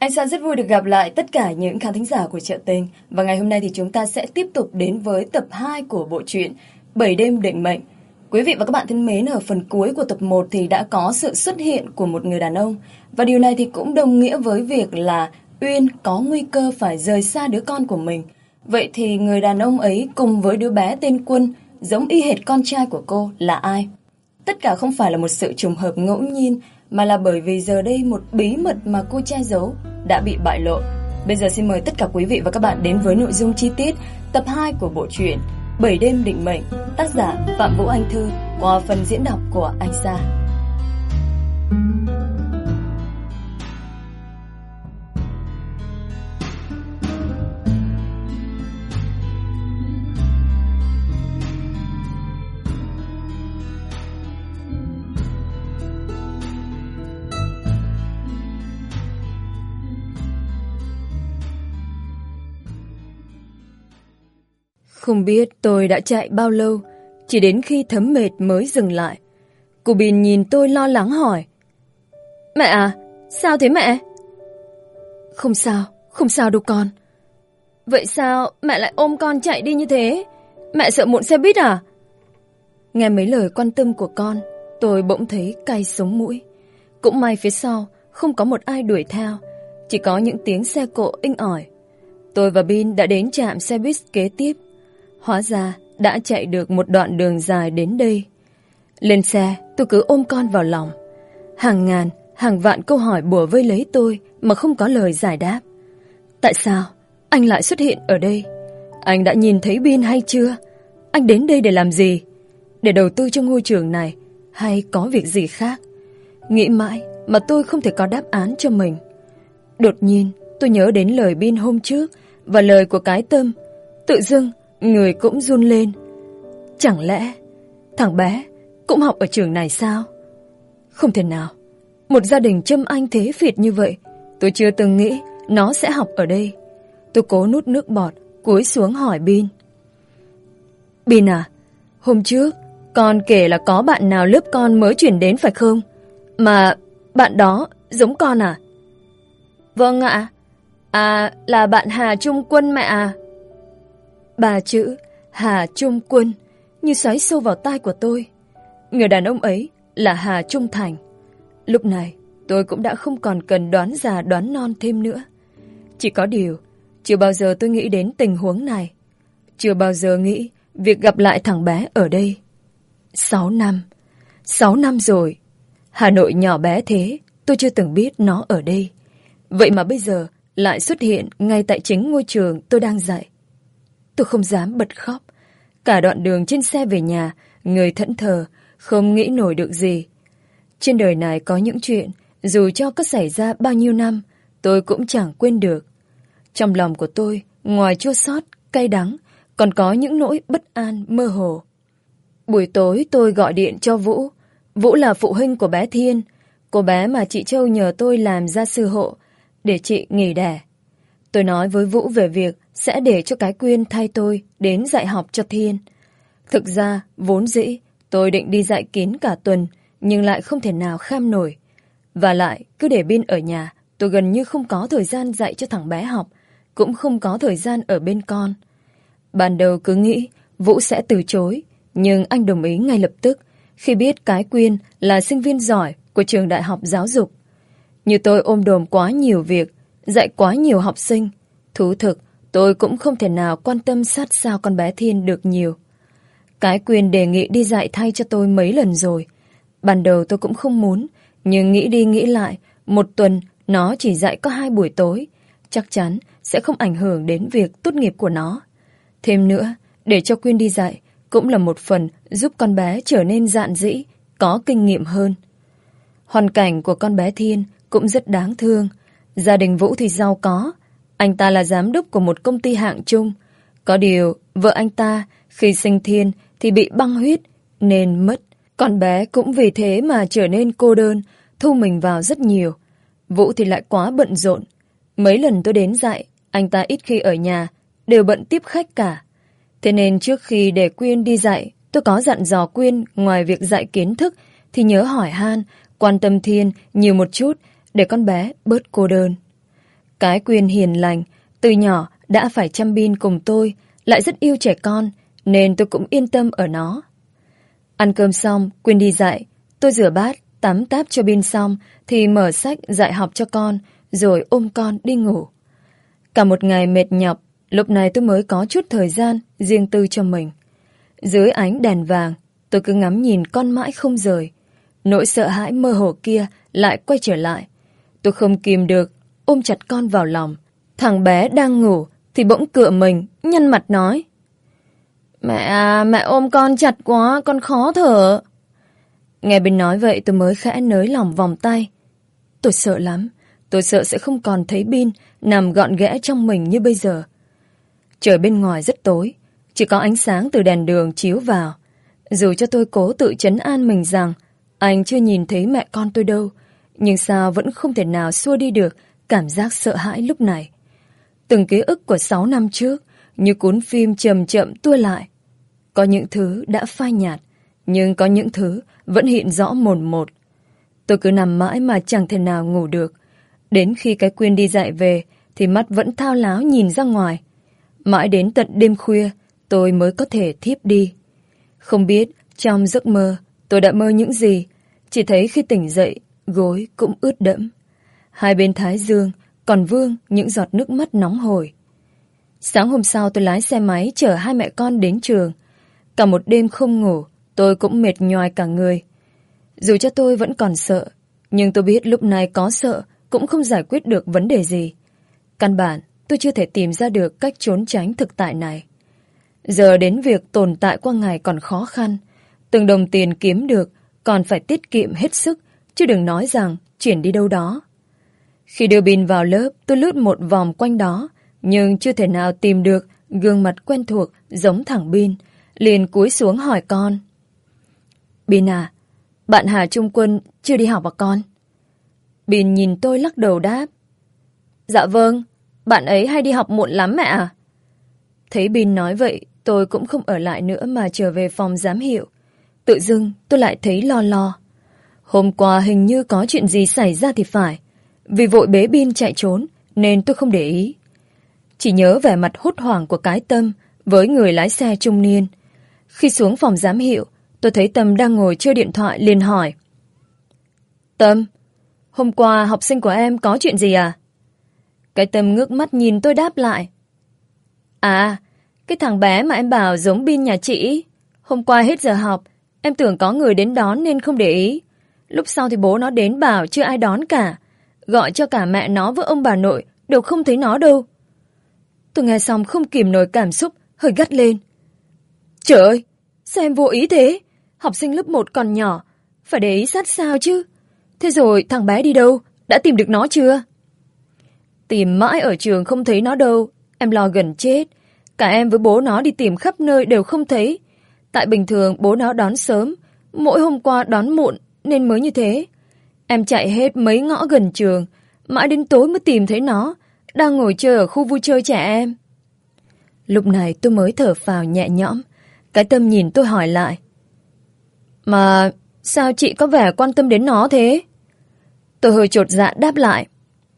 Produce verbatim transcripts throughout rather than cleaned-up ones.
Anh Sa rất vui được gặp lại tất cả những khán thính giả của Chợ Tình. Và ngày hôm nay thì chúng ta sẽ tiếp tục đến với tập hai của bộ truyện Bảy đêm định mệnh. Quý vị và các bạn thân mến, ở phần cuối của tập một thì đã có sự xuất hiện của một người đàn ông. Và điều này thì cũng đồng nghĩa với việc là Uyên có nguy cơ phải rời xa đứa con của mình. Vậy thì người đàn ông ấy cùng với đứa bé tên Quân, giống y hệt con trai của cô, là ai? Tất cả không phải là một sự trùng hợp ngẫu nhiên, mà là bởi vì giờ đây một bí mật mà cô che giấu đã bị bại lộ. Bây giờ xin mời tất cả quý vị và các bạn đến với nội dung chi tiết tập hai của bộ truyện Bảy đêm định mệnh, tác giả Phạm Vũ Anh Thư, qua phần diễn đọc của anh Sa. Không biết tôi đã chạy bao lâu, chỉ đến khi thấm mệt mới dừng lại. Cô Bin nhìn tôi lo lắng hỏi: Mẹ à, sao thế mẹ? Không sao, không sao đâu con. Vậy sao mẹ lại ôm con chạy đi như thế? Mẹ sợ muộn xe buýt à? Nghe mấy lời quan tâm của con, tôi bỗng thấy cay sống mũi. Cũng may phía sau không có một ai đuổi theo, chỉ có những tiếng xe cộ inh ỏi. Tôi và Bin đã đến trạm xe buýt kế tiếp. Hóa ra đã chạy được một đoạn đường dài đến đây. Lên xe, tôi cứ ôm con vào lòng. Hàng ngàn, hàng vạn câu hỏi bủa vây lấy tôi mà không có lời giải đáp. Tại sao anh lại xuất hiện ở đây? Anh đã nhìn thấy Bin hay chưa? Anh đến đây để làm gì? Để đầu tư cho ngôi trường này hay có việc gì khác? Nghĩ mãi mà tôi không thể có đáp án cho mình. Đột nhiên tôi nhớ đến lời Bin hôm trước và lời của cái Tâm. Tự dưng người cũng run lên. Chẳng lẽ thằng bé cũng học ở trường này sao? Không thể nào. Một gia đình châm anh thế phiệt như vậy, tôi chưa từng nghĩ nó sẽ học ở đây. Tôi cố nuốt nước bọt, cúi xuống hỏi Bin. Bin à, hôm trước con kể là có bạn nào lớp con mới chuyển đến phải không? Mà bạn đó giống con à? Vâng ạ. À, là bạn Hà Trung Quân mẹ à? Ba chữ Hà Trung Quân như xoáy sâu vào tai của tôi. Người đàn ông ấy là Hà Trung Thành. Lúc này tôi cũng đã không còn cần đoán già đoán non thêm nữa. Chỉ có điều, chưa bao giờ tôi nghĩ đến tình huống này. Chưa bao giờ nghĩ việc gặp lại thằng bé ở đây. Sáu năm. Sáu năm rồi. Hà Nội nhỏ bé thế, tôi chưa từng biết nó ở đây. Vậy mà bây giờ lại xuất hiện ngay tại chính ngôi trường tôi đang dạy. Tôi không dám bật khóc. Cả đoạn đường trên xe về nhà, người thẫn thờ, không nghĩ nổi được gì. Trên đời này có những chuyện, dù cho có xảy ra bao nhiêu năm, tôi cũng chẳng quên được. Trong lòng của tôi, ngoài chua xót, cay đắng, còn có những nỗi bất an mơ hồ. Buổi tối tôi gọi điện cho Vũ. Vũ là phụ huynh của bé Thiên, cô bé mà chị Châu nhờ tôi làm gia sư hộ, để chị nghỉ đẻ. Tôi nói với Vũ về việc sẽ để cho cái Quyên thay tôi đến dạy học cho Thiên. Thực ra, vốn dĩ, tôi định đi dạy kín cả tuần, nhưng lại không thể nào kham nổi. Và lại, cứ để Bin ở nhà, tôi gần như không có thời gian dạy cho thằng bé học, cũng không có thời gian ở bên con. Ban đầu cứ nghĩ Vũ sẽ từ chối, nhưng anh đồng ý ngay lập tức khi biết cái Quyên là sinh viên giỏi của trường đại học giáo dục. Như tôi ôm đồm quá nhiều việc, dạy quá nhiều học sinh, thú thực, tôi cũng không thể nào quan tâm sát sao con bé Thiên được nhiều. Cái Quyên đề nghị đi dạy thay cho tôi mấy lần rồi. Ban đầu tôi cũng không muốn, nhưng nghĩ đi nghĩ lại, một tuần nó chỉ dạy có hai buổi tối, chắc chắn sẽ không ảnh hưởng đến việc tốt nghiệp của nó. Thêm nữa, để cho Quyên đi dạy cũng là một phần giúp con bé trở nên dạn dĩ, có kinh nghiệm hơn. Hoàn cảnh của con bé Thiên cũng rất đáng thương. Gia đình Vũ thì giàu có. Anh ta là giám đốc của một công ty hạng trung. Có điều, vợ anh ta khi sinh Thiên thì bị băng huyết nên mất. Con bé cũng vì thế mà trở nên cô đơn, thu mình vào rất nhiều. Vũ thì lại quá bận rộn. Mấy lần tôi đến dạy, anh ta ít khi ở nhà, đều bận tiếp khách cả. Thế nên trước khi để Quyên đi dạy, tôi có dặn dò Quyên ngoài việc dạy kiến thức thì nhớ hỏi han, quan tâm Thiên nhiều một chút để con bé bớt cô đơn. Cái Quyên hiền lành, từ nhỏ đã phải chăm Bin cùng tôi, lại rất yêu trẻ con, nên tôi cũng yên tâm ở nó. Ăn cơm xong, Quyên đi dạy, tôi rửa bát, tắm táp cho Bin xong thì mở sách dạy học cho con, rồi ôm con đi ngủ. Cả một ngày mệt nhọc, lúc này tôi mới có chút thời gian riêng tư cho mình. Dưới ánh đèn vàng, tôi cứ ngắm nhìn con mãi không rời. Nỗi sợ hãi mơ hồ kia lại quay trở lại. Tôi không kìm được, ôm chặt con vào lòng. Thằng bé đang ngủ thì bỗng cựa mình, nhăn mặt nói: Mẹ à, mẹ ôm con chặt quá, con khó thở. Nghe Bin nói vậy tôi mới khẽ nới lỏng vòng tay. Tôi sợ lắm, tôi sợ sẽ không còn thấy Bin nằm gọn ghẽ trong mình như bây giờ. Trời bên ngoài rất tối, chỉ có ánh sáng từ đèn đường chiếu vào. Dù cho tôi cố tự trấn an mình rằng anh chưa nhìn thấy mẹ con tôi đâu, nhưng sao vẫn không thể nào xua đi được cảm giác sợ hãi lúc này. Từng ký ức của sáu năm trước như cuốn phim chậm chậm tua lại. Có những thứ đã phai nhạt, nhưng có những thứ vẫn hiện rõ mồn một. Tôi cứ nằm mãi mà chẳng thể nào ngủ được. Đến khi cái Quyên đi dạy về thì mắt vẫn thao láo nhìn ra ngoài. Mãi đến tận đêm khuya tôi mới có thể thiếp đi. Không biết trong giấc mơ tôi đã mơ những gì, chỉ thấy khi tỉnh dậy gối cũng ướt đẫm. Hai bên thái dương còn vương những giọt nước mắt nóng hổi. Sáng hôm sau tôi lái xe máy chở hai mẹ con đến trường. Cả một đêm không ngủ, tôi cũng mệt nhoài cả người. Dù cho tôi vẫn còn sợ, nhưng tôi biết lúc này có sợ cũng không giải quyết được vấn đề gì. Căn bản, tôi chưa thể tìm ra được cách trốn tránh thực tại này. Giờ đến việc tồn tại qua ngày còn khó khăn. Từng đồng tiền kiếm được còn phải tiết kiệm hết sức, chứ đừng nói rằng chuyển đi đâu đó. Khi đưa Bin vào lớp, tôi lướt một vòng quanh đó, nhưng chưa thể nào tìm được gương mặt quen thuộc giống thằng Bin. Liền cúi xuống hỏi con: Bin à, bạn Hà Trung Quân chưa đi học à con? Bin nhìn tôi lắc đầu đáp: Dạ vâng, bạn ấy hay đi học muộn lắm mẹ à. Thấy Bin nói vậy, tôi cũng không ở lại nữa mà trở về phòng giám hiệu. Tự dưng tôi lại thấy lo lo. Hôm qua hình như có chuyện gì xảy ra thì phải. Vì vội bế Bin chạy trốn nên tôi không để ý. Chỉ nhớ vẻ mặt hốt hoảng của cái Tâm với người lái xe trung niên. Khi xuống phòng giám hiệu, tôi thấy Tâm đang ngồi chơi điện thoại liền hỏi: Tâm, hôm qua học sinh của em có chuyện gì à? Cái Tâm ngước mắt nhìn tôi đáp lại: À, cái thằng bé mà em bảo giống Bin nhà chị. Hôm qua hết giờ học, em tưởng có người đến đón nên không để ý. Lúc sau thì bố nó đến bảo chưa ai đón cả. Gọi cho cả mẹ nó với ông bà nội đều không thấy nó đâu. Tôi nghe xong không kìm nổi cảm xúc, hơi gắt lên: Trời ơi, sao em vô ý thế? Học sinh lớp một còn nhỏ, phải để ý sát sao chứ. Thế rồi thằng bé đi đâu? Đã tìm được nó chưa? Tìm mãi ở trường không thấy nó đâu. Em lo gần chết. Cả em với bố nó đi tìm khắp nơi đều không thấy. Tại bình thường bố nó đón sớm, mỗi hôm qua đón muộn nên mới như thế. Em chạy hết mấy ngõ gần trường, mãi đến tối mới tìm thấy nó, đang ngồi chơi ở khu vui chơi trẻ em. Lúc này tôi mới thở phào nhẹ nhõm. Cái Tâm nhìn tôi hỏi lại: Mà sao chị có vẻ quan tâm đến nó thế? Tôi hơi chột dạ đáp lại: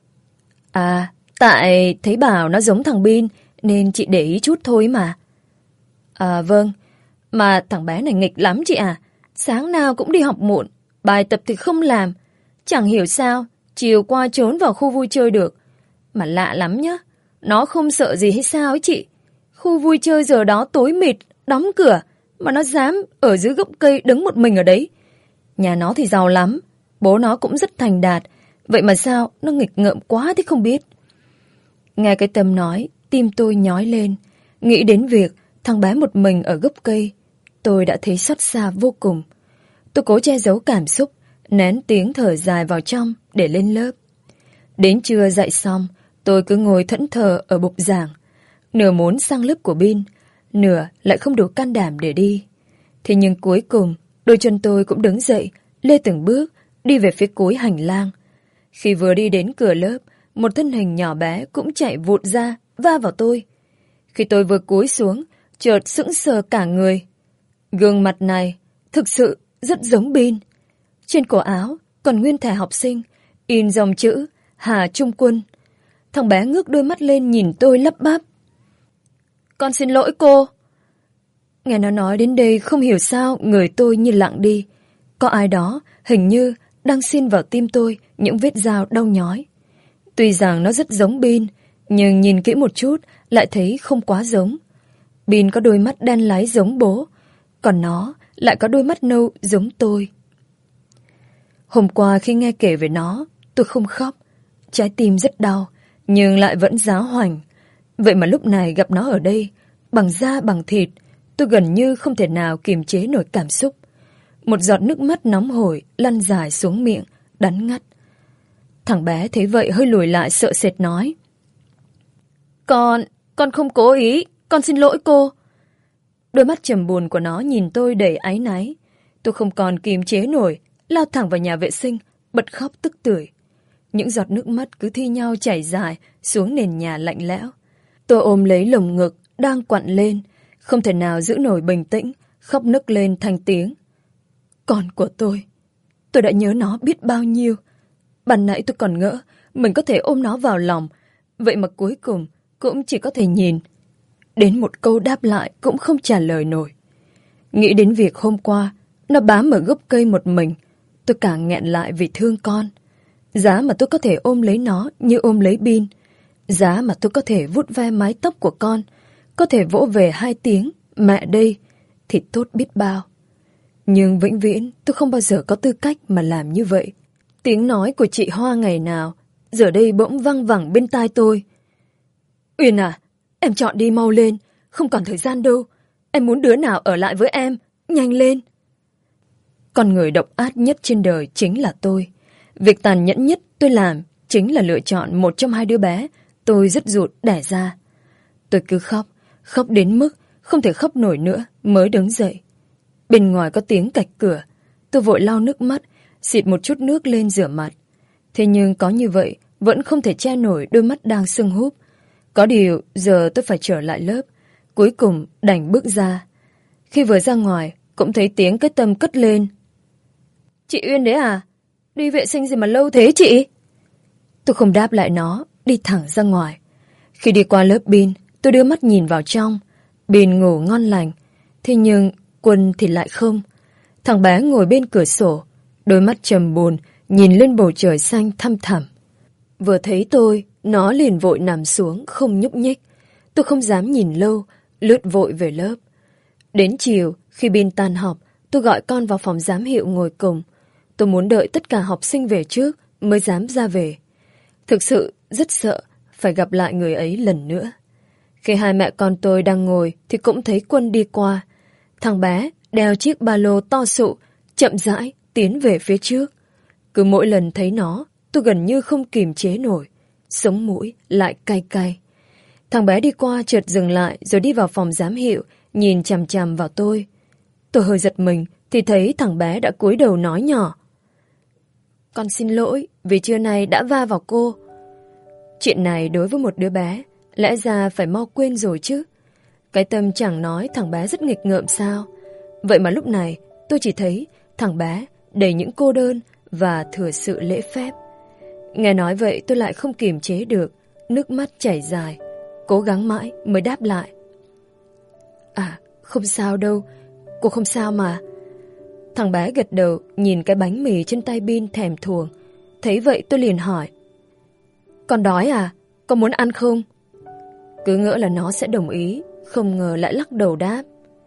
À, tại thấy bảo nó giống thằng Bin nên chị để ý chút thôi mà. À vâng, mà thằng bé này nghịch lắm chị à. Sáng nào cũng đi học muộn, bài tập thì không làm. Chẳng hiểu sao chiều qua trốn vào khu vui chơi được. Mà lạ lắm nhá, nó không sợ gì hay sao ấy chị. Khu vui chơi giờ đó tối mịt, đóng cửa, mà nó dám ở dưới gốc cây đứng một mình ở đấy. Nhà nó thì giàu lắm, bố nó cũng rất thành đạt. Vậy mà sao nó nghịch ngợm quá thế không biết. Nghe cái Tâm nói, tim tôi nhói lên. Nghĩ đến việc thằng bé một mình ở gốc cây, tôi đã thấy xót xa vô cùng. Tôi cố che giấu cảm xúc, nén tiếng thở dài vào trong để lên lớp. Đến trưa dạy xong, tôi cứ ngồi thẫn thờ ở bục giảng. Nửa muốn sang lớp của Bin, nửa lại không đủ can đảm để đi. Thế nhưng cuối cùng, đôi chân tôi cũng đứng dậy, lê từng bước, đi về phía cuối hành lang. Khi vừa đi đến cửa lớp, một thân hình nhỏ bé cũng chạy vụt ra, va vào tôi. Khi tôi vừa cúi xuống, chợt sững sờ cả người. Gương mặt này thực sự rất giống Bin. Trên cổ áo còn nguyên thẻ học sinh, in dòng chữ Hà Trung Quân. Thằng bé ngước đôi mắt lên nhìn tôi lắp bắp. Con xin lỗi cô. Nghe nó nói đến đây không hiểu sao người tôi như lặng đi. Có ai đó hình như đang xin vào tim tôi những vết dao đau nhói. Tuy rằng nó rất giống Bin, nhưng nhìn kỹ một chút lại thấy không quá giống. Bin có đôi mắt đen láy giống bố, còn nó lại có đôi mắt nâu giống tôi. Hôm qua khi nghe kể về nó, tôi không khóc. Trái tim rất đau, nhưng lại vẫn ráo hoảnh. Vậy mà lúc này gặp nó ở đây, bằng da bằng thịt, tôi gần như không thể nào kiềm chế nổi cảm xúc. Một giọt nước mắt nóng hổi lăn dài xuống miệng, đắng ngắt. Thằng bé thấy vậy hơi lùi lại sợ sệt nói. Con, con không cố ý, con xin lỗi cô. Đôi mắt trầm buồn của nó nhìn tôi đầy áy náy. Tôi không còn kiềm chế nổi, lao thẳng vào nhà vệ sinh, bật khóc tức tưởi. Những giọt nước mắt cứ thi nhau chảy dài xuống nền nhà lạnh lẽo. Tôi ôm lấy lồng ngực đang quặn lên, không thể nào giữ nổi bình tĩnh, khóc nức lên thành tiếng. Con của tôi, tôi đã nhớ nó biết bao nhiêu. Ban nãy tôi còn ngỡ mình có thể ôm nó vào lòng, vậy mà cuối cùng cũng chỉ có thể nhìn. Đến một câu đáp lại cũng không trả lời nổi. Nghĩ đến việc hôm qua nó bám ở gốc cây một mình, tôi càng nghẹn lại vì thương con. Giá mà tôi có thể ôm lấy nó như ôm lấy Bin, giá mà tôi có thể vuốt ve mái tóc của con, có thể vỗ về hai tiếng mẹ đây, thì tốt biết bao. Nhưng vĩnh viễn tôi không bao giờ có tư cách mà làm như vậy. Tiếng nói của chị Hoa ngày nào giờ đây bỗng văng vẳng bên tai tôi. Uyên à, em chọn đi mau lên, không còn thời gian đâu. Em muốn đứa nào ở lại với em, nhanh lên. Con người độc ác nhất trên đời chính là tôi. Việc tàn nhẫn nhất tôi làm chính là lựa chọn một trong hai đứa bé tôi rất ruột đẻ ra. Tôi cứ khóc, khóc đến mức không thể khóc nổi nữa mới đứng dậy. Bên ngoài có tiếng cạch cửa, tôi vội lau nước mắt, xịt một chút nước lên rửa mặt. Thế nhưng có như vậy vẫn không thể che nổi đôi mắt đang sưng húp. Có điều giờ tôi phải trở lại lớp, cuối cùng đành bước ra. Khi vừa ra ngoài cũng thấy tiếng cái tâm cất lên. Chị Uyên đấy à? Đi vệ sinh gì mà lâu thế chị? Tôi không đáp lại nó, đi thẳng ra ngoài. Khi đi qua lớp Bin, tôi đưa mắt nhìn vào trong. Bin ngủ ngon lành, thế nhưng Quân thì lại không. Thằng bé ngồi bên cửa sổ, đôi mắt trầm buồn, nhìn lên bầu trời xanh thăm thẳm. Vừa thấy tôi, nó liền vội nằm xuống, không nhúc nhích. Tôi không dám nhìn lâu, lướt vội về lớp. Đến chiều, khi Bin tan học, tôi gọi con vào phòng giám hiệu ngồi cùng. Tôi muốn đợi tất cả học sinh về trước mới dám ra về. Thực sự rất sợ phải gặp lại người ấy lần nữa. Khi hai mẹ con tôi đang ngồi thì cũng thấy Quân đi qua. Thằng bé đeo chiếc ba lô to sụ, chậm rãi tiến về phía trước. Cứ mỗi lần thấy nó, tôi gần như không kìm chế nổi. Sống mũi lại cay cay. Thằng bé đi qua chợt dừng lại rồi đi vào phòng giám hiệu, nhìn chằm chằm vào tôi. Tôi hơi giật mình thì thấy thằng bé đã cúi đầu nói nhỏ. Con xin lỗi vì trưa nay đã va vào cô. Chuyện này đối với một đứa bé, lẽ ra phải mau quên rồi chứ. Cái tâm chẳng nói thằng bé rất nghịch ngợm sao. Vậy mà lúc này tôi chỉ thấy thằng bé đầy những cô đơn và thừa sự lễ phép. Nghe nói vậy tôi lại không kiềm chế được, nước mắt chảy dài, cố gắng mãi mới đáp lại. À, không sao đâu, cô không sao mà. Thằng bé gật đầu nhìn cái bánh mì trên tay Bin thèm thuồng. Thấy vậy tôi liền hỏi. Con đói à? Con muốn ăn không? Cứ ngỡ là nó sẽ đồng ý, không ngờ lại lắc đầu đáp.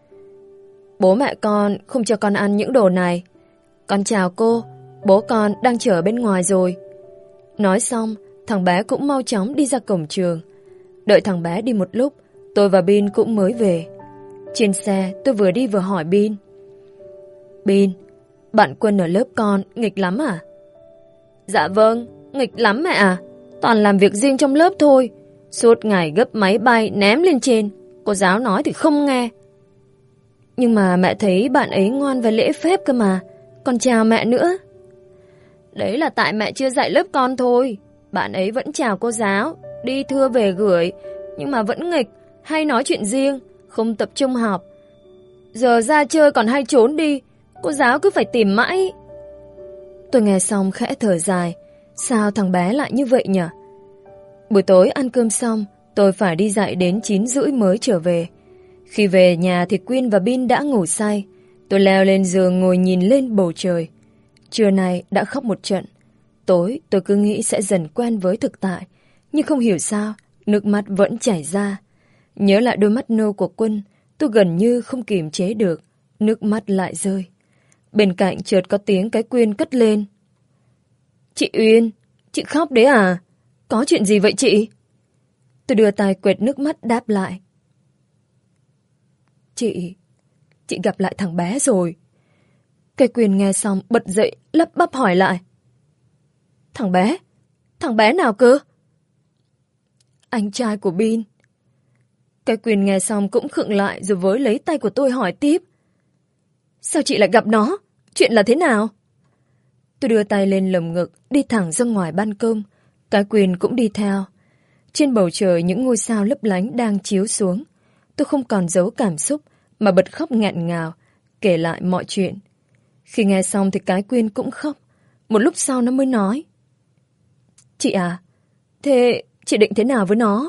Bố mẹ con không cho con ăn những đồ này. Con chào cô, bố con đang chờ bên ngoài rồi. Nói xong, thằng bé cũng mau chóng đi ra cổng trường. Đợi thằng bé đi một lúc, tôi và Bin cũng mới về. Trên xe tôi vừa đi vừa hỏi Bin. Bin, bạn Quân ở lớp con nghịch lắm à? Dạ vâng, nghịch lắm mẹ à. Toàn làm việc riêng trong lớp thôi. Suốt ngày gấp máy bay ném lên trên. Cô giáo nói thì không nghe. Nhưng mà mẹ thấy bạn ấy ngoan và lễ phép cơ mà. Con chào mẹ nữa. Đấy là tại mẹ chưa dạy lớp con thôi. Bạn ấy vẫn chào cô giáo, đi thưa về gửi, nhưng mà vẫn nghịch, hay nói chuyện riêng, không tập trung học. Giờ ra chơi còn hay trốn đi, cô giáo cứ phải tìm mãi. Tôi nghe xong khẽ thở dài. Sao thằng bé lại như vậy nhỉ? Buổi tối ăn cơm xong, tôi phải đi dạy đến chín rưỡi mới trở về. Khi về nhà thì Quyên và Bin đã ngủ say. Tôi leo lên giường ngồi nhìn lên bầu trời. Trưa nay đã khóc một trận. Tối tôi cứ nghĩ sẽ dần quen với thực tại, nhưng không hiểu sao nước mắt vẫn chảy ra. Nhớ lại đôi mắt nâu của Quân, tôi gần như không kiềm chế được, nước mắt lại rơi. Bên cạnh chợt có tiếng cái Quyên cất lên. Chị Uyên, chị khóc đấy à? Có chuyện gì vậy chị? Tôi đưa tay quệt nước mắt đáp lại. Chị, chị gặp lại thằng bé rồi. Cái Quyên nghe xong bật dậy lắp bắp hỏi lại. Thằng bé? Thằng bé nào cơ? Anh trai của Bin. Cái Quyên nghe xong cũng khựng lại rồi với lấy tay của tôi hỏi tiếp. Sao chị lại gặp nó? Chuyện là thế nào? Tôi đưa tay lên lồng ngực, đi thẳng ra ngoài ban công. Cái Quyên cũng đi theo. Trên bầu trời những ngôi sao lấp lánh đang chiếu xuống. Tôi không còn giấu cảm xúc mà bật khóc nghẹn ngào, kể lại mọi chuyện. Khi nghe xong thì cái Quyên cũng khóc. Một lúc sau nó mới nói. Chị à, thế chị định thế nào với nó?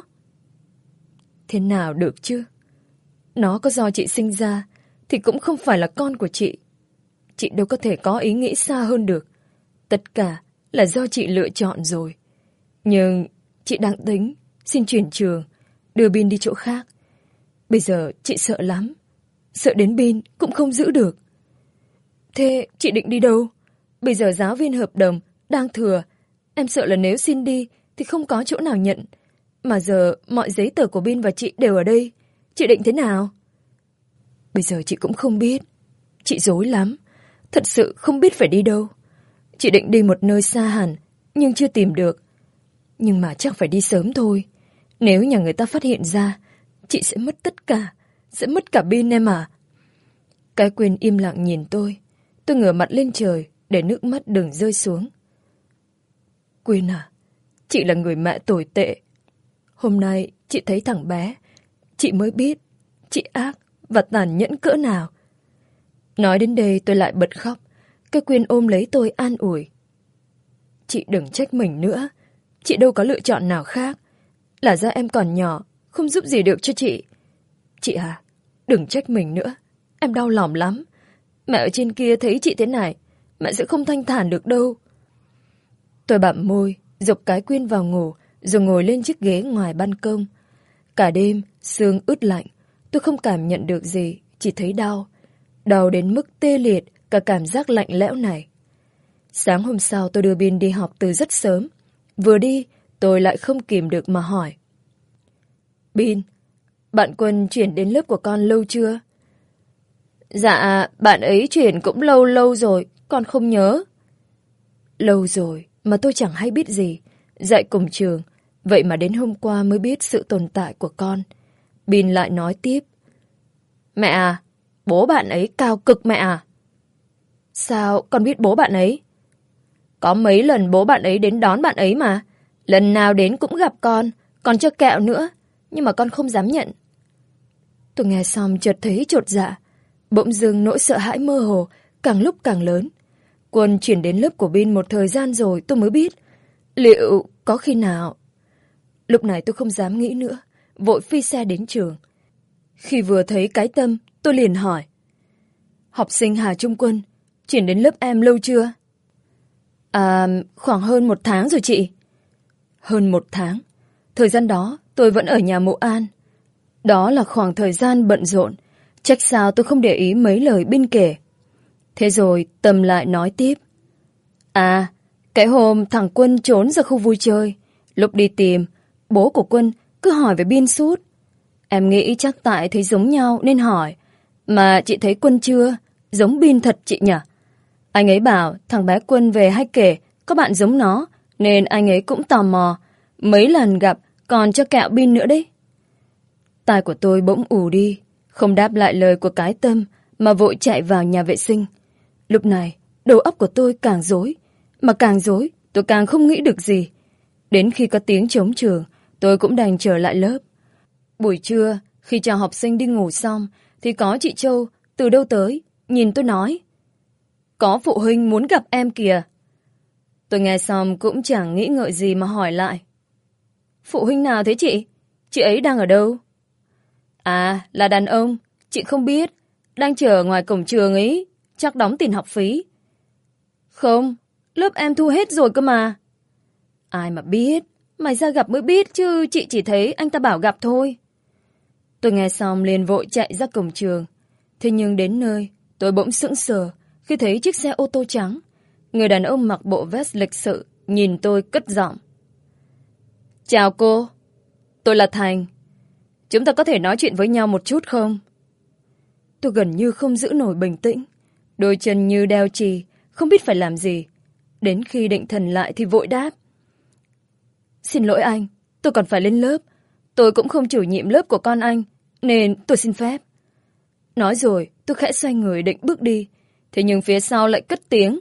Thế nào được chứ? Nó có do chị sinh ra thì cũng không phải là con của chị. Chị đâu có thể có ý nghĩ xa hơn được. Tất cả là do chị lựa chọn rồi. Nhưng chị đang tính xin chuyển trường, đưa Bin đi chỗ khác. Bây giờ chị sợ lắm. Sợ đến Bin cũng không giữ được. Thế chị định đi đâu? Bây giờ giáo viên hợp đồng đang thừa. Em sợ là nếu xin đi thì không có chỗ nào nhận. Mà giờ mọi giấy tờ của Bin và chị đều ở đây. Chị định thế nào? Bây giờ chị cũng không biết. Chị rối lắm. Thật sự không biết phải đi đâu. Chị định đi một nơi xa hẳn, nhưng chưa tìm được. Nhưng mà chắc phải đi sớm thôi. Nếu nhà người ta phát hiện ra, chị sẽ mất tất cả. Sẽ mất cả Bin em à. Cái Quyên im lặng nhìn tôi. Tôi ngửa mặt lên trời để nước mắt đừng rơi xuống. Quyên à, chị là người mẹ tồi tệ. Hôm nay chị thấy thằng bé, chị mới biết chị ác và tàn nhẫn cỡ nào. Nói đến đây tôi lại bật khóc. Cái Quyên ôm lấy tôi an ủi. Chị đừng trách mình nữa. Chị đâu có lựa chọn nào khác. Là do em còn nhỏ, không giúp gì được cho chị. Chị à, đừng trách mình nữa. Em đau lòng lắm. Mẹ ở trên kia thấy chị thế này, mẹ sẽ không thanh thản được đâu. Tôi bặm môi, giục cái Quyên vào ngủ, rồi ngồi lên chiếc ghế ngoài ban công. Cả đêm, sương ướt lạnh. Tôi không cảm nhận được gì, chỉ thấy đau. Đau đến mức tê liệt cả cảm giác lạnh lẽo này. Sáng hôm sau tôi đưa Bin đi học từ rất sớm. Vừa đi, tôi lại không kìm được mà hỏi. Bin, bạn Quân chuyển đến lớp của con lâu chưa? Dạ, bạn ấy chuyển cũng lâu lâu rồi, con không nhớ. Lâu rồi mà tôi chẳng hay biết gì. Dạy cùng trường, vậy mà đến hôm qua mới biết sự tồn tại của con. Bin lại nói tiếp. Mẹ à, bố bạn ấy cao cực mẹ à. Sao con biết bố bạn ấy? Có mấy lần bố bạn ấy đến đón bạn ấy mà. Lần nào đến cũng gặp con, còn cho kẹo nữa. Nhưng mà con không dám nhận. Tôi nghe xong chợt thấy chột dạ. Bỗng dưng nỗi sợ hãi mơ hồ, càng lúc càng lớn. Quân chuyển đến lớp của Bin một thời gian rồi tôi mới biết. Liệu có khi nào... Lúc này tôi không dám nghĩ nữa, vội phi xe đến trường. Khi vừa thấy cái Tâm, tôi liền hỏi. Học sinh Hà Trung Quân, chuyển đến lớp em lâu chưa? À, khoảng hơn một tháng rồi chị. Hơn một tháng? Thời gian đó tôi vẫn ở nhà mộ An. Đó là khoảng thời gian bận rộn. Trách sao tôi không để ý mấy lời Bin kể. Thế rồi Tâm lại nói tiếp. À, cái hôm thằng Quân trốn ra khu vui chơi. Lúc đi tìm, bố của Quân cứ hỏi về Bin suốt. Em nghĩ chắc tại thấy giống nhau nên hỏi. Mà chị thấy Quân chưa? Giống Bin thật chị nhỉ? Anh ấy bảo thằng bé Quân về hay kể có bạn giống nó, nên anh ấy cũng tò mò. Mấy lần gặp còn cho kẹo Bin nữa đấy. Tai của tôi bỗng ù đi, không đáp lại lời của cái Tâm mà vội chạy vào nhà vệ sinh. Lúc này, đầu óc của tôi càng rối, mà càng rối tôi càng không nghĩ được gì. Đến khi có tiếng trống trường, tôi cũng đành trở lại lớp. Buổi trưa, khi cho học sinh đi ngủ xong, thì có chị Châu từ đâu tới, nhìn tôi nói. Có phụ huynh muốn gặp em kìa. Tôi nghe xong cũng chẳng nghĩ ngợi gì mà hỏi lại. Phụ huynh nào thế chị? Chị ấy đang ở đâu? À, là đàn ông. Chị không biết. Đang chờ ở ngoài cổng trường ấy. Chắc đóng tiền học phí. Không, lớp em thu hết rồi cơ mà. Ai mà biết. Mày ra gặp mới biết chứ chị chỉ thấy anh ta bảo gặp thôi. Tôi nghe xong liền vội chạy ra cổng trường. Thế nhưng đến nơi, tôi bỗng sững sờ khi thấy chiếc xe ô tô trắng. Người đàn ông mặc bộ vest lịch sự nhìn tôi cất giọng. Chào cô, tôi là Thành. Chúng ta có thể nói chuyện với nhau một chút không? Tôi gần như không giữ nổi bình tĩnh. Đôi chân như đeo chì, không biết phải làm gì. Đến khi định thần lại thì vội đáp. Xin lỗi anh, tôi còn phải lên lớp. Tôi cũng không chủ nhiệm lớp của con anh, nên tôi xin phép. Nói rồi, tôi khẽ xoay người định bước đi. Thế nhưng phía sau lại cất tiếng.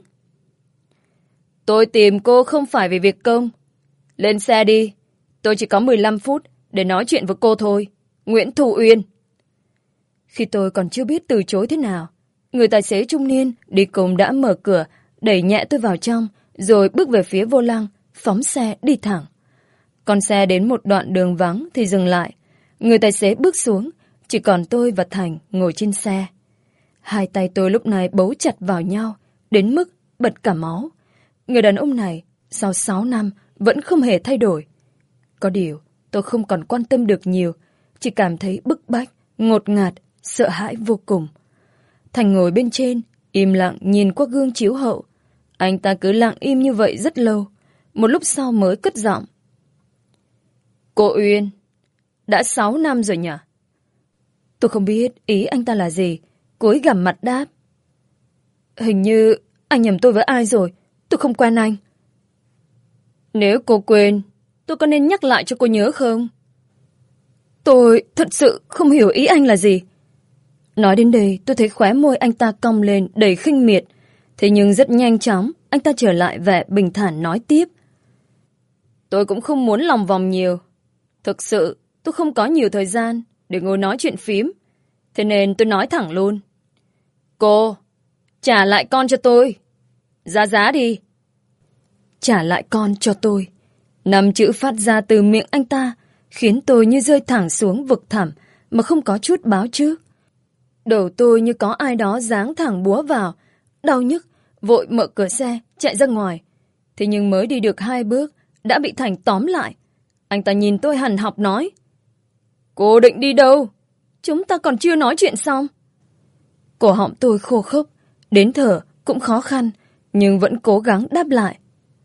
Tôi tìm cô không phải vì việc công. Lên xe đi. Tôi chỉ có mười lăm phút để nói chuyện với cô thôi. Nguyễn Thu Uyên. Khi tôi còn chưa biết từ chối thế nào, người tài xế trung niên đi cùng đã mở cửa, đẩy nhẹ tôi vào trong, rồi bước về phía vô lăng, phóng xe đi thẳng. Con xe đến một đoạn đường vắng thì dừng lại. Người tài xế bước xuống, chỉ còn tôi và Thành ngồi trên xe. Hai tay tôi lúc này bấu chặt vào nhau, đến mức bật cả máu. Người đàn ông này, sau sáu năm, vẫn không hề thay đổi. Có điều, tôi không còn quan tâm được nhiều, chỉ cảm thấy bức bách, ngột ngạt, sợ hãi vô cùng. Thành ngồi bên trên, im lặng nhìn qua gương chiếu hậu. Anh ta cứ lặng im như vậy rất lâu, một lúc sau mới cất giọng. Cô Uyên, đã sáu năm rồi nhỉ? Tôi không biết ý anh ta là gì, cúi gằm mặt đáp. Hình như anh nhầm tôi với ai rồi, tôi không quen anh. Nếu cô quên, tôi có nên nhắc lại cho cô nhớ không? Tôi thật sự không hiểu ý anh là gì. Nói đến đây tôi thấy khóe môi anh ta cong lên đầy khinh miệt. Thế nhưng rất nhanh chóng anh ta trở lại vẻ bình thản nói tiếp. Tôi cũng không muốn lòng vòng nhiều. Thực sự tôi không có nhiều thời gian để ngồi nói chuyện phím. Thế nên tôi nói thẳng luôn. Cô, trả lại con cho tôi. Giá giá đi. Trả lại con cho tôi. Năm chữ phát ra từ miệng anh ta khiến tôi như rơi thẳng xuống vực thẳm mà không có chút báo trước. Đầu tôi như có ai đó giáng thẳng búa vào. Đau nhức, vội mở cửa xe, chạy ra ngoài. Thế nhưng mới đi được hai bước, đã bị Thành tóm lại. Anh ta nhìn tôi hằn học nói. Cô định đi đâu? Chúng ta còn chưa nói chuyện xong. Cổ họng tôi khô khốc, đến thở cũng khó khăn, nhưng vẫn cố gắng đáp lại.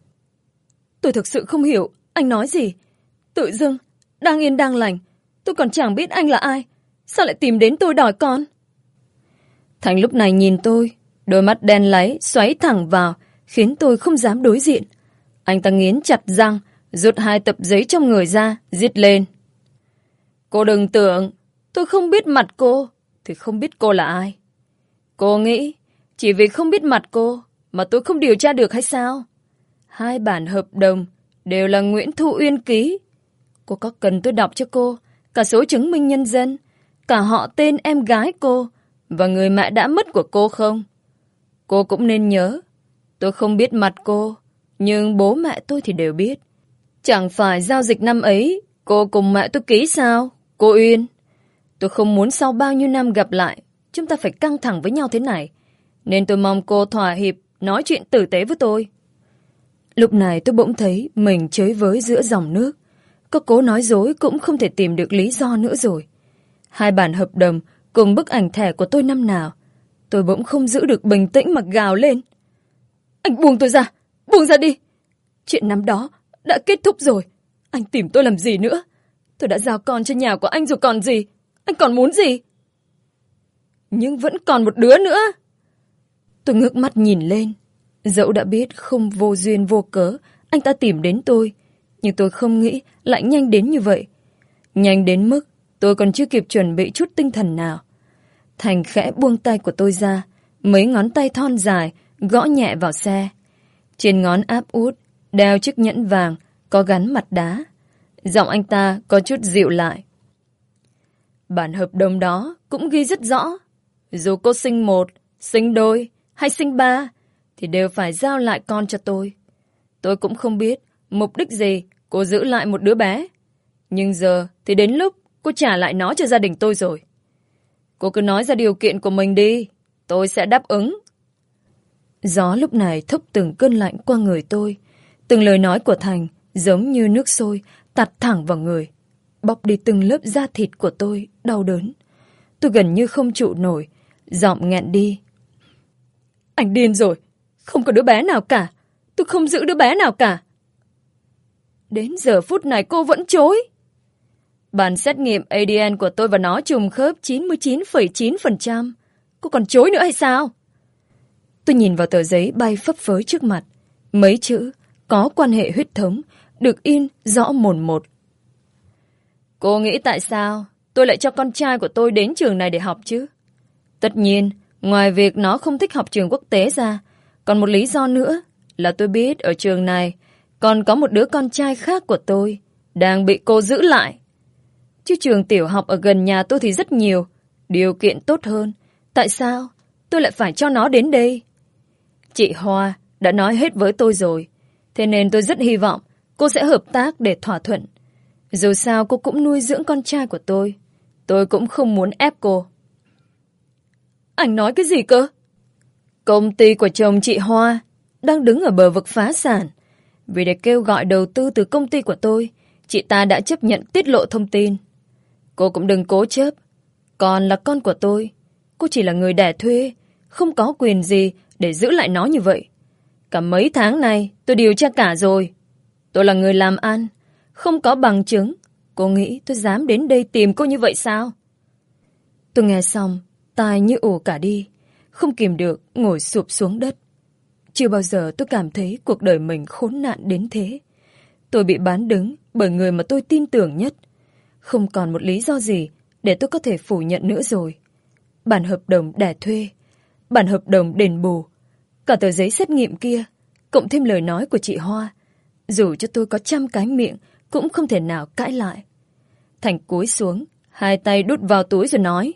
Tôi thực sự không hiểu anh nói gì. Tự dưng, đang yên đang lành, tôi còn chẳng biết anh là ai. Sao lại tìm đến tôi đòi con? Thành lúc này nhìn tôi, đôi mắt đen láy xoáy thẳng vào, khiến tôi không dám đối diện. Anh ta nghiến chặt răng, rút hai tập giấy trong người ra, giết lên. Cô đừng tưởng tôi không biết mặt cô thì không biết cô là ai. Cô nghĩ chỉ vì không biết mặt cô mà tôi không điều tra được hay sao? Hai bản hợp đồng đều là Nguyễn Thu Uyên ký. Cô có cần tôi đọc cho cô cả số chứng minh nhân dân, cả họ tên em gái cô và người mẹ đã mất của cô không? Cô cũng nên nhớ, tôi không biết mặt cô, nhưng bố mẹ tôi thì đều biết. Chẳng phải giao dịch năm ấy cô cùng mẹ tôi ký sao, cô Uyên? Tôi không muốn sau bao nhiêu năm gặp lại chúng ta phải căng thẳng với nhau thế này, nên tôi mong cô thỏa hiệp nói chuyện tử tế với tôi. Lúc này tôi bỗng thấy mình chới với giữa dòng nước. Có cố nói dối cũng không thể tìm được lý do nữa rồi. Hai bản hợp đồng cùng bức ảnh thẻ của tôi năm nào. Tôi bỗng không giữ được bình tĩnh mà gào lên. Anh buông tôi ra, buông ra đi. Chuyện năm đó đã kết thúc rồi. Anh tìm tôi làm gì nữa? Tôi đã giao con cho nhà của anh rồi còn gì? Anh còn muốn gì? Nhưng vẫn còn một đứa nữa. Tôi ngước mắt nhìn lên. Dẫu đã biết không vô duyên vô cớ anh ta tìm đến tôi, nhưng tôi không nghĩ lại nhanh đến như vậy. Nhanh đến mức tôi còn chưa kịp chuẩn bị chút tinh thần nào. Thành khẽ buông tay của tôi ra, mấy ngón tay thon dài gõ nhẹ vào xe. Trên ngón áp út đeo chiếc nhẫn vàng có gắn mặt đá. Giọng anh ta có chút dịu lại. Bản hợp đồng đó cũng ghi rất rõ, dù cô sinh một, sinh đôi hay sinh ba thì đều phải giao lại con cho tôi. Tôi cũng không biết mục đích gì cô giữ lại một đứa bé. Nhưng giờ thì đến lúc cô trả lại nó cho gia đình tôi rồi. Cô cứ nói ra điều kiện của mình đi, tôi sẽ đáp ứng. Gió lúc này thốc từng cơn lạnh qua người tôi. Từng lời nói của Thành giống như nước sôi tạt thẳng vào người, bóc đi từng lớp da thịt của tôi đau đớn. Tôi gần như không trụ nổi, giọng nghẹn đi. Anh điên rồi, không có đứa bé nào cả. Tôi không giữ đứa bé nào cả. Đến giờ phút này cô vẫn chối. Bản xét nghiệm a đê en của tôi và nó trùng khớp chín mươi chín phẩy chín phần trăm. Cô còn chối nữa hay sao? Tôi nhìn vào tờ giấy bay phấp phới trước mặt. Mấy chữ có quan hệ huyết thống được in rõ mồn một. Cô nghĩ tại sao tôi lại cho con trai của tôi đến trường này để học chứ? Tất nhiên, ngoài việc nó không thích học trường quốc tế ra, còn một lý do nữa là tôi biết ở trường này còn có một đứa con trai khác của tôi đang bị cô giữ lại. Chứ trường tiểu học ở gần nhà tôi thì rất nhiều, điều kiện tốt hơn. Tại sao tôi lại phải cho nó đến đây? Chị Hoa đã nói hết với tôi rồi, thế nên tôi rất hy vọng cô sẽ hợp tác để thỏa thuận. Dù sao cô cũng nuôi dưỡng con trai của tôi. Tôi cũng không muốn ép cô. Anh nói cái gì cơ? Công ty của chồng chị Hoa đang đứng ở bờ vực phá sản. Vì để kêu gọi đầu tư từ công ty của tôi, chị ta đã chấp nhận tiết lộ thông tin. Cô cũng đừng cố chấp. Còn là con của tôi, cô chỉ là người đẻ thuê, không có quyền gì để giữ lại nó như vậy. Cả mấy tháng này tôi điều tra cả rồi. Tôi là người làm ăn, không có bằng chứng. Cô nghĩ tôi dám đến đây tìm cô như vậy sao? Tôi nghe xong, tai như ù cả đi, không kìm được ngồi sụp xuống đất. Chưa bao giờ tôi cảm thấy cuộc đời mình khốn nạn đến thế. Tôi bị bán đứng bởi người mà tôi tin tưởng nhất. Không còn một lý do gì để tôi có thể phủ nhận nữa rồi. Bản hợp đồng đẻ thuê, bản hợp đồng đền bù, cả tờ giấy xét nghiệm kia, cộng thêm lời nói của chị Hoa. Dù cho tôi có trăm cái miệng, cũng không thể nào cãi lại. Thành cúi xuống, hai tay đút vào túi rồi nói.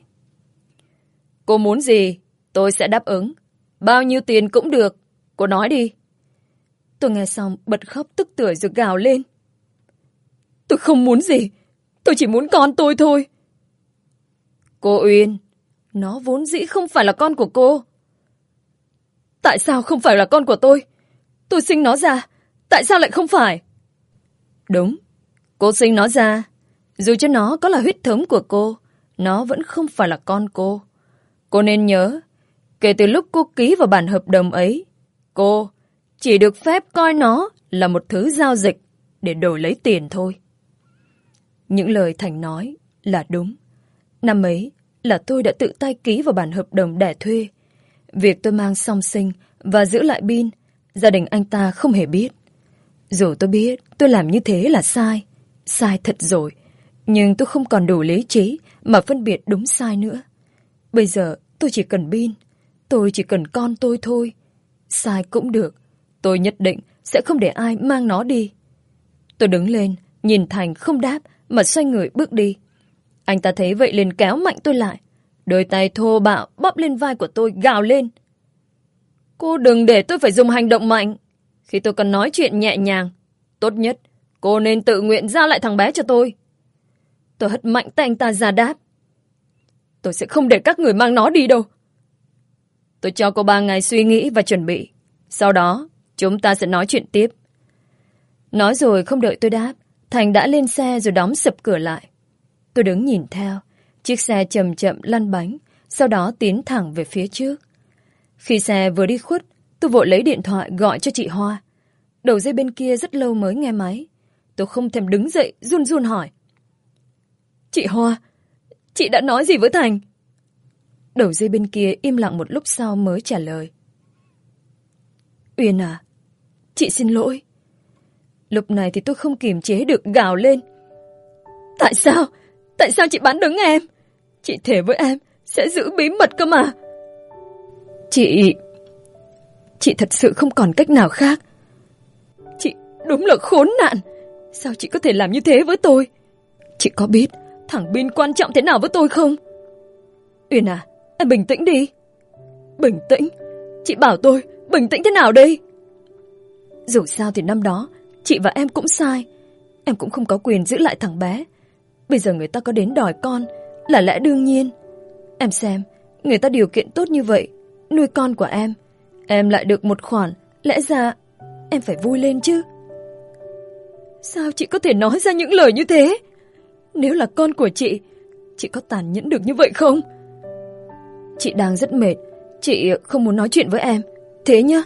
Cô muốn gì, tôi sẽ đáp ứng. Bao nhiêu tiền cũng được, cô nói đi. Tôi nghe xong bật khóc tức tưởi rồi gào lên. Tôi không muốn gì, tôi chỉ muốn con tôi thôi. Cô Uyên, nó vốn dĩ không phải là con của cô. Tại sao không phải là con của tôi? Tôi sinh nó ra, tại sao lại không phải? Đúng, cô sinh nó ra. Dù cho nó có là huyết thống của cô, nó vẫn không phải là con cô. Cô nên nhớ, kể từ lúc cô ký vào bản hợp đồng ấy, cô chỉ được phép coi nó là một thứ giao dịch để đổi lấy tiền thôi. Những lời Thành nói là đúng. Năm ấy là tôi đã tự tay ký vào bản hợp đồng đẻ thuê. Việc tôi mang song sinh và giữ lại Bin, gia đình anh ta không hề biết. Dù tôi biết tôi làm như thế là sai, sai thật rồi, nhưng tôi không còn đủ lý trí mà phân biệt đúng sai nữa. Bây giờ tôi chỉ cần Bin, tôi chỉ cần con tôi thôi. Sai cũng được, tôi nhất định sẽ không để ai mang nó đi. Tôi đứng lên, nhìn Thành không đáp mà xoay người bước đi. Anh ta thấy vậy liền kéo mạnh tôi lại, đôi tay thô bạo bóp lên vai của tôi gào lên. Cô đừng để tôi phải dùng hành động mạnh. Khi tôi cần nói chuyện nhẹ nhàng, tốt nhất cô nên tự nguyện giao lại thằng bé cho tôi. Tôi hất mạnh tay anh ta ra đáp. Tôi sẽ không để các người mang nó đi đâu. Tôi cho cô ba ngày suy nghĩ và chuẩn bị. Sau đó chúng ta sẽ nói chuyện tiếp. Nói rồi không đợi tôi đáp, Thành đã lên xe rồi đóng sập cửa lại. Tôi đứng nhìn theo, chiếc xe chậm chậm lăn bánh, sau đó tiến thẳng về phía trước. Khi xe vừa đi khuất, tôi vội lấy điện thoại gọi cho chị Hoa. Đầu dây bên kia rất lâu mới nghe máy. Tôi không thèm đứng dậy, run run hỏi. Chị Hoa, chị đã nói gì với Thành? Đầu dây bên kia im lặng một lúc sau mới trả lời. Uyên à, chị xin lỗi. Lúc này thì tôi không kiềm chế được gào lên. Tại sao? Tại sao chị bán đứng em? Chị thề với em sẽ giữ bí mật cơ mà. Chị... Chị thật sự không còn cách nào khác. Chị đúng là khốn nạn. Sao chị có thể làm như thế với tôi? Chị có biết thằng Bin quan trọng thế nào với tôi không? Uyên à, em bình tĩnh đi. Bình tĩnh? Chị bảo tôi bình tĩnh thế nào đây? Dù sao thì năm đó chị và em cũng sai. em cũng không có quyền giữ lại thằng bé. Bây giờ người ta có đến đòi con là lẽ đương nhiên. Em xem, người ta điều kiện tốt như vậy, nuôi con của em, em lại được một khoản, lẽ ra em phải vui lên chứ. Sao chị có thể nói ra những lời như thế? Nếu là con của chị, chị có tàn nhẫn được như vậy không? Chị đang rất mệt, chị không muốn nói chuyện với em, thế nhá.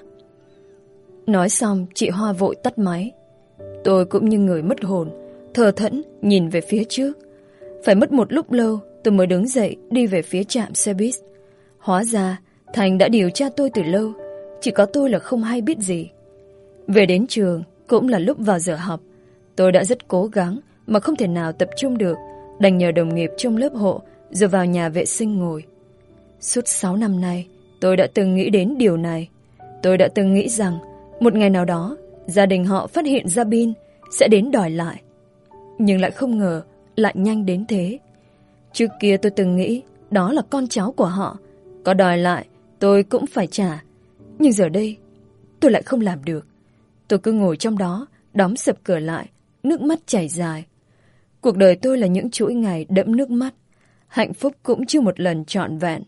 Nói xong, chị Hoa vội tắt máy. Tôi cũng như người mất hồn, thờ thẫn nhìn về phía trước. Phải mất một lúc lâu, tôi mới đứng dậy đi về phía trạm xe buýt. Hóa ra, Thành đã điều tra tôi từ lâu, chỉ có tôi là không hay biết gì. Về đến trường, cũng là lúc vào giờ học. Tôi đã rất cố gắng mà không thể nào tập trung được, đành nhờ đồng nghiệp trong lớp hộ rồi vào nhà vệ sinh ngồi. Suốt sáu năm nay, tôi đã từng nghĩ đến điều này. Tôi đã từng nghĩ rằng một ngày nào đó, gia đình họ phát hiện ra Bin sẽ đến đòi lại. Nhưng lại không ngờ lại nhanh đến thế. Trước kia tôi từng nghĩ đó là con cháu của họ, có đòi lại tôi cũng phải trả. Nhưng giờ đây tôi lại không làm được. Tôi cứ ngồi trong đó, đóng sập cửa lại, nước mắt chảy dài. Cuộc đời tôi là những chuỗi ngày đẫm nước mắt. Hạnh phúc cũng chưa một lần trọn vẹn.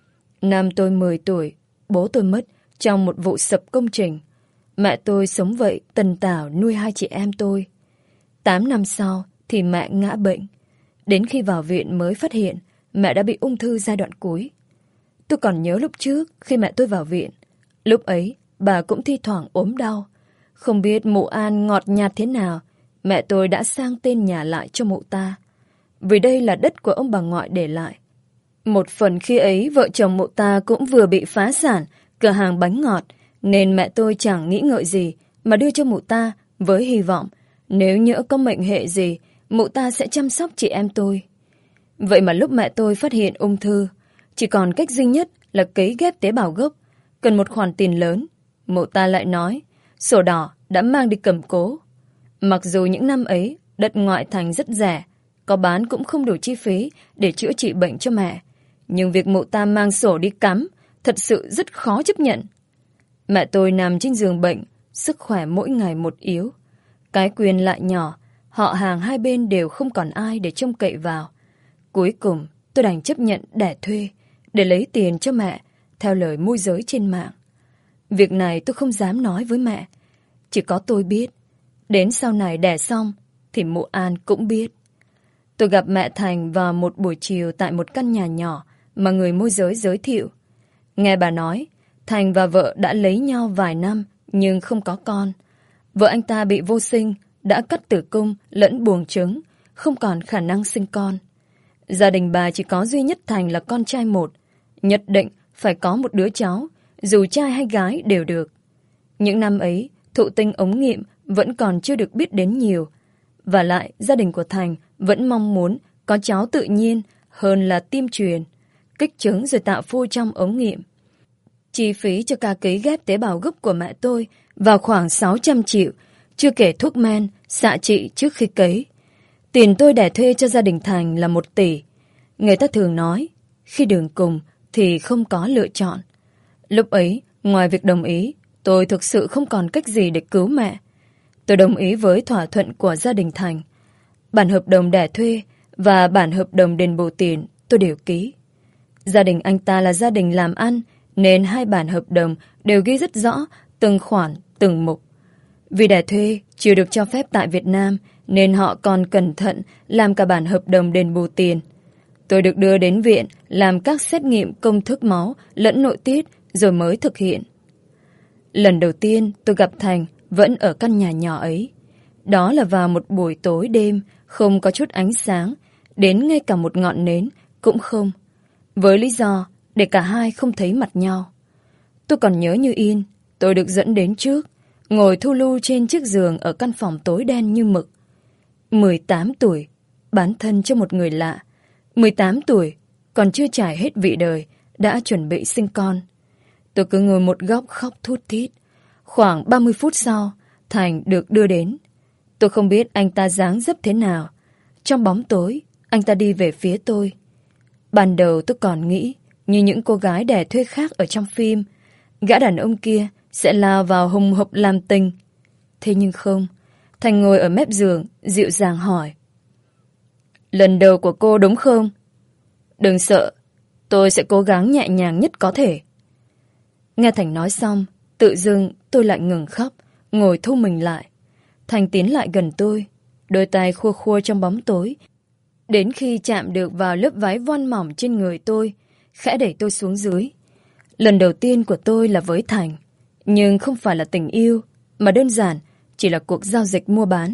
Năm tôi mười tuổi, bố tôi mất trong một vụ sập công trình. Mẹ tôi sống vậy tần tảo nuôi hai chị em tôi. Tám năm sau thì mẹ ngã bệnh. Đến khi vào viện mới phát hiện mẹ đã bị ung thư giai đoạn cuối. Tôi còn nhớ lúc trước khi mẹ tôi vào viện. Lúc ấy bà cũng thi thoảng ốm đau. Không biết mụ An ngọt nhạt thế nào, mẹ tôi đã sang tên nhà lại cho mụ ta. Vì đây là đất của ông bà ngoại để lại. Một phần khi ấy vợ chồng mụ ta cũng vừa bị phá sản cửa hàng bánh ngọt, nên mẹ tôi chẳng nghĩ ngợi gì mà đưa cho mụ ta với hy vọng nếu nhỡ có mệnh hệ gì, mụ ta sẽ chăm sóc chị em tôi. Vậy mà lúc mẹ tôi phát hiện ung thư, chỉ còn cách duy nhất là cấy ghép tế bào gốc, cần một khoản tiền lớn. Mụ ta lại nói sổ đỏ đã mang đi cầm cố. Mặc dù những năm ấy đất ngoại thành rất rẻ, có bán cũng không đủ chi phí để chữa trị bệnh cho mẹ, nhưng việc mụ ta mang sổ đi cắm thật sự rất khó chấp nhận. Mẹ tôi nằm trên giường bệnh, sức khỏe mỗi ngày một yếu. Cái quyền lại nhỏ, họ hàng hai bên đều không còn ai để trông cậy vào. Cuối cùng tôi đành chấp nhận đẻ thuê để lấy tiền cho mẹ theo lời môi giới trên mạng. Việc này tôi không dám nói với mẹ, chỉ có tôi biết. Đến sau này đẻ xong thì mụ An cũng biết. Tôi gặp mẹ Thành vào một buổi chiều tại một căn nhà nhỏ mà người môi giới giới thiệu. Nghe bà nói, Thành và vợ đã lấy nhau vài năm nhưng không có con. Vợ anh ta bị vô sinh, đã cắt tử cung lẫn buồng trứng, không còn khả năng sinh con. Gia đình bà chỉ có duy nhất Thành là con trai một, nhất định phải có một đứa cháu, dù trai hay gái đều được. Những năm ấy, thụ tinh ống nghiệm vẫn còn chưa được biết đến nhiều. Và lại, gia đình của Thành vẫn mong muốn có cháu tự nhiên hơn là tiêm truyền, kích trứng rồi tạo phôi trong ống nghiệm. Chi phí cho ca cấy ghép tế bào gốc của mẹ tôi vào khoảng sáu trăm triệu, chưa kể thuốc men, xạ trị trước khi cấy. Tiền tôi đẻ thuê cho gia đình Thành là một tỷ. Người ta thường nói, khi đường cùng thì không có lựa chọn. Lúc ấy, ngoài việc đồng ý, tôi thực sự không còn cách gì để cứu mẹ. Tôi đồng ý với thỏa thuận của gia đình Thành. Bản hợp đồng đẻ thuê và bản hợp đồng đền bù tiền tôi đều ký. Gia đình anh ta là gia đình làm ăn, nên hai bản hợp đồng đều ghi rất rõ từng khoản, từng mục. Vì đẻ thuê chưa được cho phép tại Việt Nam, nên họ còn cẩn thận làm cả bản hợp đồng đền bù tiền. Tôi được đưa đến viện làm các xét nghiệm công thức máu lẫn nội tiết rồi mới thực hiện. Lần đầu tiên tôi gặp Thành vẫn ở căn nhà nhỏ ấy. Đó là vào một buổi tối đêm, không có chút ánh sáng, đến ngay cả một ngọn nến cũng không. Với lý do để cả hai không thấy mặt nhau. Tôi còn nhớ như in, tôi được dẫn đến trước, ngồi thu lu trên chiếc giường ở căn phòng tối đen như mực. mười tám tuổi, bán thân cho một người lạ. mười tám tuổi, còn chưa trải hết vị đời, đã chuẩn bị sinh con. Tôi cứ ngồi một góc khóc thút thít. Khoảng ba mươi phút sau, Thành được đưa đến. Tôi không biết anh ta dáng dấp thế nào. Trong bóng tối, anh ta đi về phía tôi. Ban đầu tôi còn nghĩ, như những cô gái đẻ thuê khác ở trong phim, gã đàn ông kia sẽ lao vào hùng hục làm tình. Thế nhưng không, Thành ngồi ở mép giường, dịu dàng hỏi. Lần đầu của cô đúng không? Đừng sợ, tôi sẽ cố gắng nhẹ nhàng nhất có thể. Nghe Thành nói xong, tự dưng tôi lại ngừng khóc, ngồi thu mình lại. Thành tiến lại gần tôi, đôi tay khua khua trong bóng tối. Đến khi chạm được vào lớp váy voan mỏng trên người tôi, khẽ đẩy tôi xuống dưới. Lần đầu tiên của tôi là với Thành, nhưng không phải là tình yêu, mà đơn giản chỉ là cuộc giao dịch mua bán.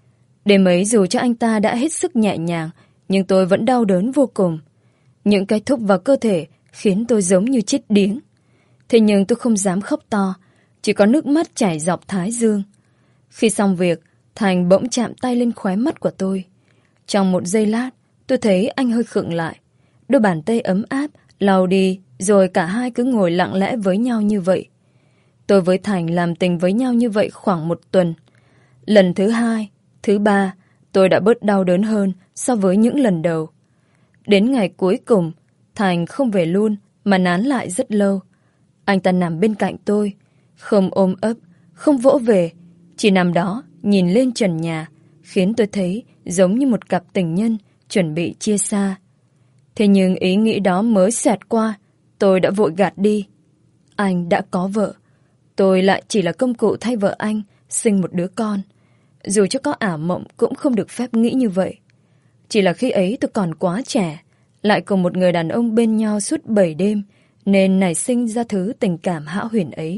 Đêm ấy dù cho anh ta đã hết sức nhẹ nhàng, nhưng tôi vẫn đau đớn vô cùng. Những cái thúc vào cơ thể khiến tôi giống như chết điếng. Thế nhưng tôi không dám khóc to, chỉ có nước mắt chảy dọc thái dương. Khi xong việc, Thành bỗng chạm tay lên khóe mắt của tôi. Trong một giây lát, tôi thấy anh hơi khựng lại. Đôi bàn tay ấm áp, lau đi, rồi cả hai cứ ngồi lặng lẽ với nhau như vậy. Tôi với Thành làm tình với nhau như vậy khoảng một tuần. Lần thứ hai, thứ ba, tôi đã bớt đau đớn hơn so với những lần đầu. Đến ngày cuối cùng, Thành không về luôn mà nán lại rất lâu. Anh ta nằm bên cạnh tôi, không ôm ấp, không vỗ về, chỉ nằm đó nhìn lên trần nhà, khiến tôi thấy giống như một cặp tình nhân chuẩn bị chia xa. Thế nhưng ý nghĩ đó mới xẹt qua, tôi đã vội gạt đi. Anh đã có vợ, tôi lại chỉ là công cụ thay vợ anh sinh một đứa con. Dù cho có ảo mộng cũng không được phép nghĩ như vậy. Chỉ là khi ấy tôi còn quá trẻ, lại cùng một người đàn ông bên nhau suốt bảy đêm, nên nảy sinh ra thứ tình cảm hão huyền ấy.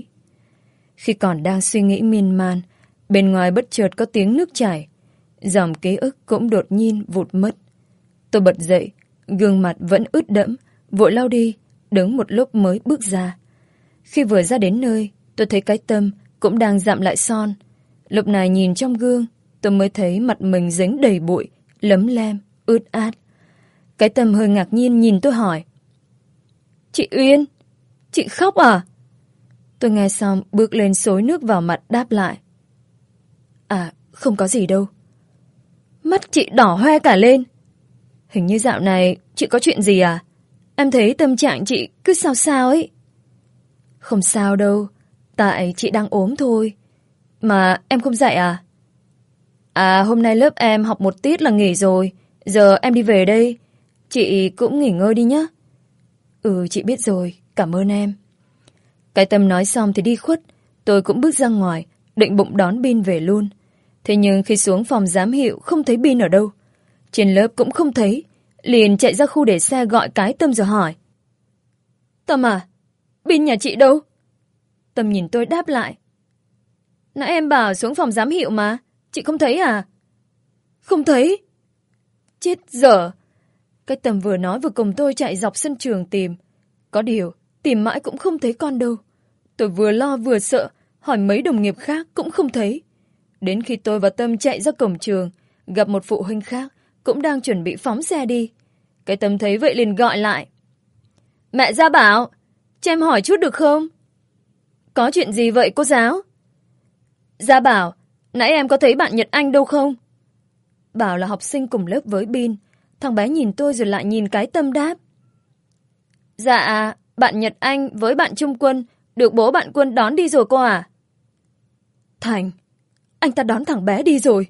Khi còn đang suy nghĩ miên man, bên ngoài bất chợt có tiếng nước chảy. Dòng ký ức cũng đột nhiên vụt mất. Tôi bật dậy, gương mặt vẫn ướt đẫm, vội lau đi, đứng một lúc mới bước ra. Khi vừa ra đến nơi, tôi thấy cái Tâm cũng đang dặm lại son. Lúc này nhìn trong gương, tôi mới thấy mặt mình dính đầy bụi, lấm lem, ướt át. Cái Tâm hơi ngạc nhiên nhìn tôi hỏi. Chị Uyên, chị khóc à? Tôi nghe xong bước lên xối nước vào mặt đáp lại. À, không có gì đâu. Mắt chị đỏ hoe cả lên. Hình như dạo này chị có chuyện gì à? Em thấy tâm trạng chị cứ sao sao ấy. Không sao đâu, tại chị đang ốm thôi. Mà em không dạy à? À, hôm nay lớp em học một tiết là nghỉ rồi. Giờ em đi về đây. Chị cũng nghỉ ngơi đi nhé. Ừ, chị biết rồi, cảm ơn em. Cái Tâm nói xong thì đi khuất. Tôi cũng bước ra ngoài, định bụng đón Bin về luôn. Thế nhưng khi xuống phòng giám hiệu không thấy Bin ở đâu. Trên lớp cũng không thấy. Liền chạy ra khu để xe gọi cái Tâm rồi hỏi. Tâm à, Bin nhà chị đâu? Tâm nhìn tôi đáp lại. Nãy em bảo xuống phòng giám hiệu mà, chị không thấy à? Không thấy. Chết dở. Cái Tâm vừa nói vừa cùng tôi chạy dọc sân trường tìm. Có điều, tìm mãi cũng không thấy con đâu. Tôi vừa lo vừa sợ, hỏi mấy đồng nghiệp khác cũng không thấy. Đến khi tôi và Tâm chạy ra cổng trường, gặp một phụ huynh khác cũng đang chuẩn bị phóng xe đi. Cái Tâm thấy vậy liền gọi lại. Mẹ Gia Bảo, cho em hỏi chút được không? Có chuyện gì vậy cô giáo? Gia Bảo, nãy em có thấy bạn Nhật Anh đâu không? Bảo là học sinh cùng lớp với Bin. Thằng bé nhìn tôi rồi lại nhìn cái Tâm đáp. Dạ, bạn Nhật Anh với bạn Trung Quân được bố bạn Quân đón đi rồi cô à? Thành, anh ta đón thằng bé đi rồi.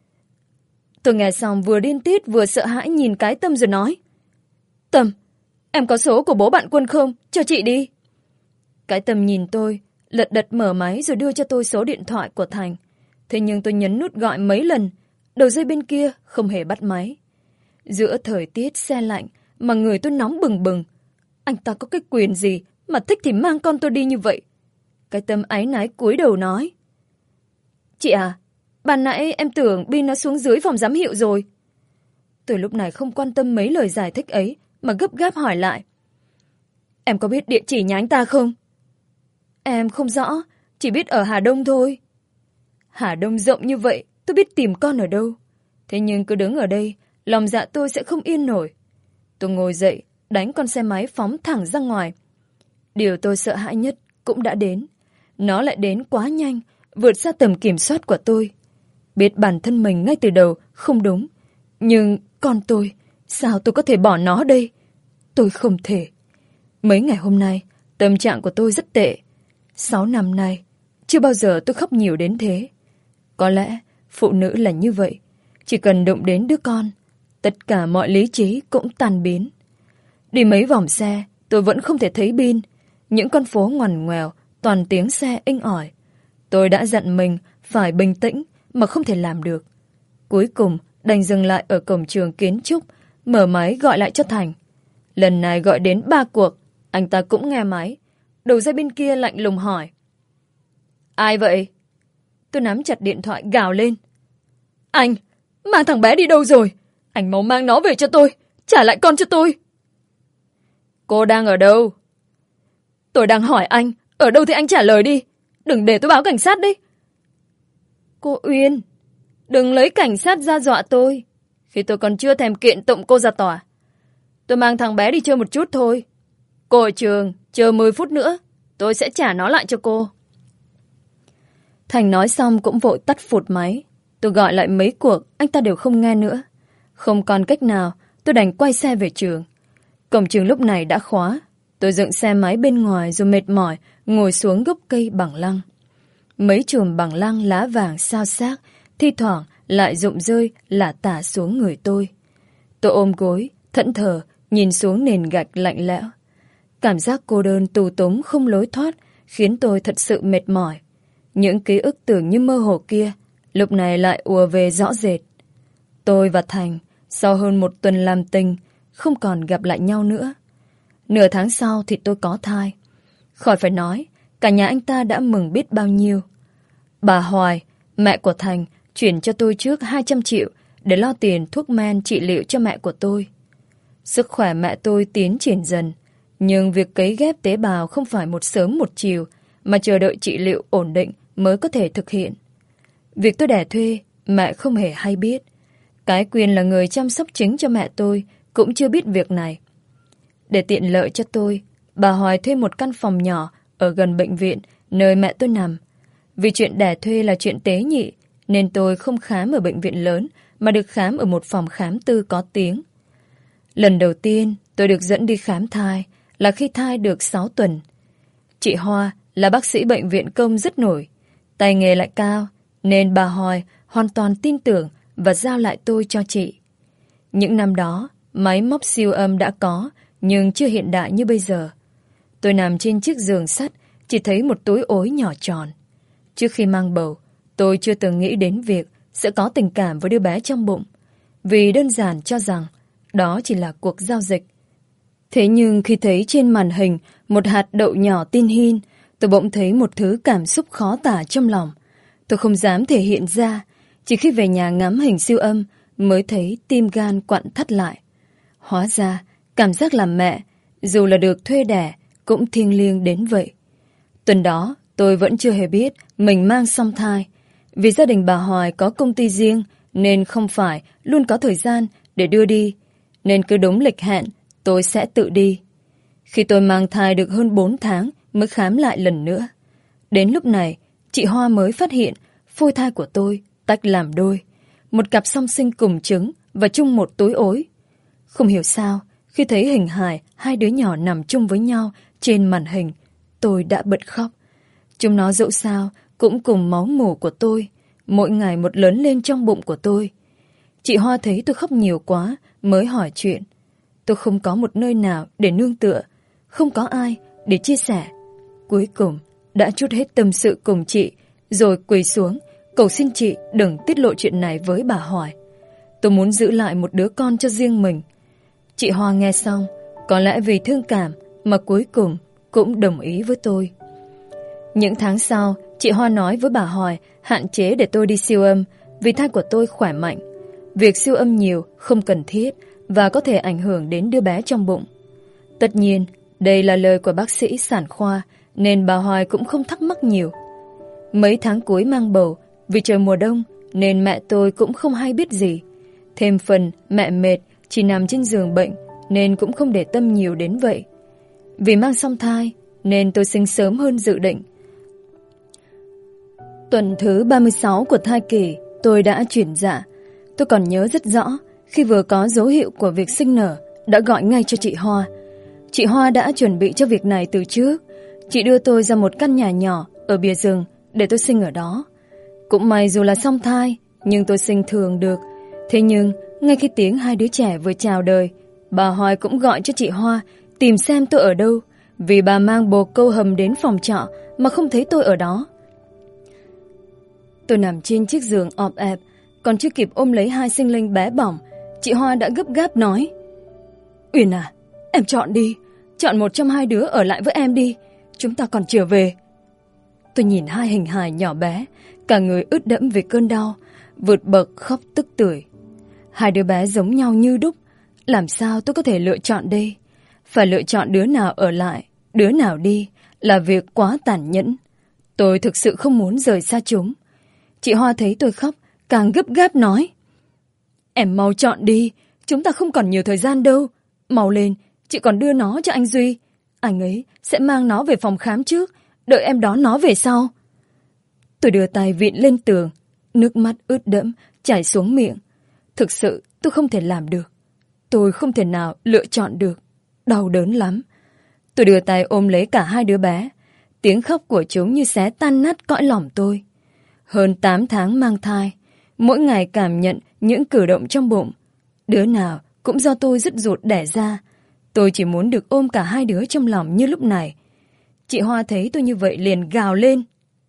Tôi nghe xong vừa điên tiết vừa sợ hãi nhìn cái Tâm rồi nói. Tâm, em có số của bố bạn Quân không? Cho chị đi. Cái Tâm nhìn tôi, lật đật mở máy rồi đưa cho tôi số điện thoại của Thành. Thế nhưng tôi nhấn nút gọi mấy lần, đầu dây bên kia không hề bắt máy. Giữa thời tiết se lạnh mà người tôi nóng bừng bừng. Anh ta có cái quyền gì mà thích thì mang con tôi đi như vậy? Cái Tâm áy náy cúi đầu nói. Chị à, ban nãy em tưởng Bin nó xuống dưới phòng giám hiệu rồi. Tôi lúc này không quan tâm mấy lời giải thích ấy mà gấp gáp hỏi lại. Em có biết địa chỉ nhà anh ta không? Em không rõ, chỉ biết ở Hà Đông thôi. Hà Đông rộng như vậy, tôi biết tìm con ở đâu. Thế nhưng cứ đứng ở đây, lòng dạ tôi sẽ không yên nổi. Tôi ngồi dậy, đánh con xe máy phóng thẳng ra ngoài. Điều tôi sợ hãi nhất cũng đã đến. Nó lại đến quá nhanh, vượt xa tầm kiểm soát của tôi. Biết bản thân mình ngay từ đầu không đúng. Nhưng con tôi, sao tôi có thể bỏ nó đây? Tôi không thể. Mấy ngày hôm nay, tâm trạng của tôi rất tệ. Sáu năm nay, chưa bao giờ tôi khóc nhiều đến thế. Có lẽ Phụ nữ là như vậy. Chỉ cần đụng đến đứa con, tất cả mọi lý trí cũng tan biến. Đi mấy vòng xe, tôi vẫn không thể thấy Bin. Những con phố ngoằn ngoèo, toàn tiếng xe inh ỏi. Tôi đã dặn mình phải bình tĩnh mà không thể làm được. Cuối cùng đành dừng lại ở cổng trường kiến trúc, mở máy gọi lại cho Thành. Lần này gọi đến ba cuộc, anh ta cũng nghe máy. Đầu dây bên kia lạnh lùng hỏi: Ai vậy? Tôi nắm chặt điện thoại gào lên: Anh, mang thằng bé đi đâu rồi? Anh mau mang nó về cho tôi, trả lại con cho tôi. Cô đang ở đâu? Tôi đang hỏi anh, ở đâu thì anh trả lời đi. Đừng để tôi báo cảnh sát đấy. Cô Uyên, đừng lấy cảnh sát ra dọa tôi, khi tôi còn chưa thèm kiện tụng cô ra tòa. Tôi mang thằng bé đi chơi một chút thôi. Cô ở trường, chờ mười phút nữa, tôi sẽ trả nó lại cho cô. Thành nói xong cũng vội tắt phụt máy. Tôi gọi lại mấy cuộc, anh ta đều không nghe nữa. Không còn cách nào, tôi đành quay xe về trường. Cổng trường lúc này đã khóa. Tôi dựng xe máy bên ngoài rồi mệt mỏi ngồi xuống gốc cây bằng lăng. Mấy chùm bằng lăng lá vàng xao xác, thi thoảng lại rụng rơi lả tả xuống người tôi. Tôi ôm gối, thẫn thờ, nhìn xuống nền gạch lạnh lẽo. Cảm giác cô đơn tù túng không lối thoát khiến tôi thật sự mệt mỏi. Những ký ức tưởng như mơ hồ kia lúc này lại ùa về rõ rệt. Tôi và Thành sau hơn một tuần làm tình không còn gặp lại nhau nữa. Nửa tháng sau thì tôi có thai. Khỏi phải nói, cả nhà anh ta đã mừng biết bao nhiêu. Bà Hoài, mẹ của Thành, chuyển cho tôi trước hai trăm triệu để lo tiền thuốc men trị liệu cho mẹ của tôi. Sức khỏe mẹ tôi tiến triển dần, nhưng việc cấy ghép tế bào không phải một sớm một chiều, mà chờ đợi trị liệu ổn định mới có thể thực hiện. Việc tôi đẻ thuê, mẹ không hề hay biết. Cái Quyên là người chăm sóc chính cho mẹ tôi cũng chưa biết việc này. Để tiện lợi cho tôi, bà Hoài thuê một căn phòng nhỏ ở gần bệnh viện nơi mẹ tôi nằm. Vì chuyện đẻ thuê là chuyện tế nhị, nên tôi không khám ở bệnh viện lớn mà được khám ở một phòng khám tư có tiếng. Lần đầu tiên tôi được dẫn đi khám thai là khi thai được sáu tuần. Chị Hoa là bác sĩ bệnh viện công rất nổi, tay nghề lại cao, nên bà Hoài hoàn toàn tin tưởng và giao lại tôi cho chị. Những năm đó, máy móc siêu âm đã có, nhưng chưa hiện đại như bây giờ. Tôi nằm trên chiếc giường sắt, chỉ thấy một túi ối nhỏ tròn. Trước khi mang bầu, tôi chưa từng nghĩ đến việc sẽ có tình cảm với đứa bé trong bụng, vì đơn giản cho rằng đó chỉ là cuộc giao dịch. Thế nhưng khi thấy trên màn hình một hạt đậu nhỏ tin hin, tôi bỗng thấy một thứ cảm xúc khó tả trong lòng. Tôi không dám thể hiện ra, chỉ khi về nhà ngắm hình siêu âm mới thấy tim gan quặn thắt lại. Hóa ra, cảm giác làm mẹ, dù là được thuê đẻ, cũng thiêng liêng đến vậy. Tuần đó, tôi vẫn chưa hề biết mình mang song thai. Vì gia đình bà Hoài có công ty riêng, nên không phải luôn có thời gian để đưa đi. Nên cứ đúng lịch hẹn, tôi sẽ tự đi. Khi tôi mang thai được hơn bốn tháng mới khám lại lần nữa. Đến lúc này, chị Hoa mới phát hiện phôi thai của tôi tách làm đôi. Một cặp song sinh cùng trứng và chung một túi ối. Không hiểu sao, khi thấy hình hài hai đứa nhỏ nằm chung với nhau trên màn hình, tôi đã bật khóc. Chúng nó dẫu sao cũng cùng máu mủ của tôi, mỗi ngày một lớn lên trong bụng của tôi. Chị Hoa thấy tôi khóc nhiều quá mới hỏi chuyện. Tôi không có một nơi nào để nương tựa, không có ai để chia sẻ. Cuối cùng đã trút hết tâm sự cùng chị, rồi quỳ xuống cầu xin chị đừng tiết lộ chuyện này với bà Hoài. Tôi muốn giữ lại một đứa con cho riêng mình. Chị Hoa nghe xong, có lẽ vì thương cảm mà cuối cùng cũng đồng ý với tôi. Những tháng sau, chị Hoa nói với bà Hoài hạn chế để tôi đi siêu âm vì thai của tôi khỏe mạnh. Việc siêu âm nhiều không cần thiết và có thể ảnh hưởng đến đứa bé trong bụng. Tất nhiên, đây là lời của bác sĩ sản khoa nên bà Hoài cũng không thắc mắc nhiều. Mấy tháng cuối mang bầu, vì trời mùa đông nên mẹ tôi cũng không hay biết gì. Thêm phần mẹ mệt chỉ nằm trên giường bệnh nên cũng không để tâm nhiều đến vậy. Vì mang song thai nên tôi sinh sớm hơn dự định. Tuần thứ ba mươi sáu của thai kỳ tôi đã chuyển dạ. Tôi còn nhớ rất rõ khi vừa có dấu hiệu của việc sinh nở đã gọi ngay cho chị Hoa. Chị Hoa đã chuẩn bị cho việc này từ trước. Chị đưa tôi ra một căn nhà nhỏ ở bìa rừng để tôi sinh ở đó. Cũng may dù là song thai nhưng tôi sinh thường được. Thế nhưng, ngay khi tiếng hai đứa trẻ vừa chào đời, bà Hoài cũng gọi cho chị Hoa tìm xem tôi ở đâu, vì bà mang bồ câu hầm đến phòng trọ mà không thấy tôi ở đó. Tôi nằm trên chiếc giường ọp ẹp, còn chưa kịp ôm lấy hai sinh linh bé bỏng, chị Hoa đã gấp gáp nói: Uyên à, em chọn đi, chọn một trong hai đứa ở lại với em đi, chúng ta còn trở về. Tôi nhìn hai hình hài nhỏ bé, cả người ướt đẫm vì cơn đau, vượt bậc khóc tức tưởi. Hai đứa bé giống nhau như đúc, làm sao tôi có thể lựa chọn đây? Phải lựa chọn đứa nào ở lại, đứa nào đi là việc quá tàn nhẫn. Tôi thực sự không muốn rời xa chúng. Chị Hoa thấy tôi khóc, càng gấp gáp nói: Em mau chọn đi, chúng ta không còn nhiều thời gian đâu. Mau lên, chị còn đưa nó cho anh Duy. Anh ấy sẽ mang nó về phòng khám trước, đợi em đón nó về sau. Tôi đưa tay vịn lên tường, nước mắt ướt đẫm chảy xuống miệng. Thực sự tôi không thể làm được. Tôi không thể nào lựa chọn được. Đau đớn lắm. Tôi đưa tay ôm lấy cả hai đứa bé. Tiếng khóc của chúng như xé tan nát cõi lòng tôi. Hơn tám tháng mang thai, mỗi ngày cảm nhận những cử động trong bụng. Đứa nào cũng do tôi dứt ruột đẻ ra. Tôi chỉ muốn được ôm cả hai đứa trong lòng như lúc này. Chị Hoa thấy tôi như vậy liền gào lên: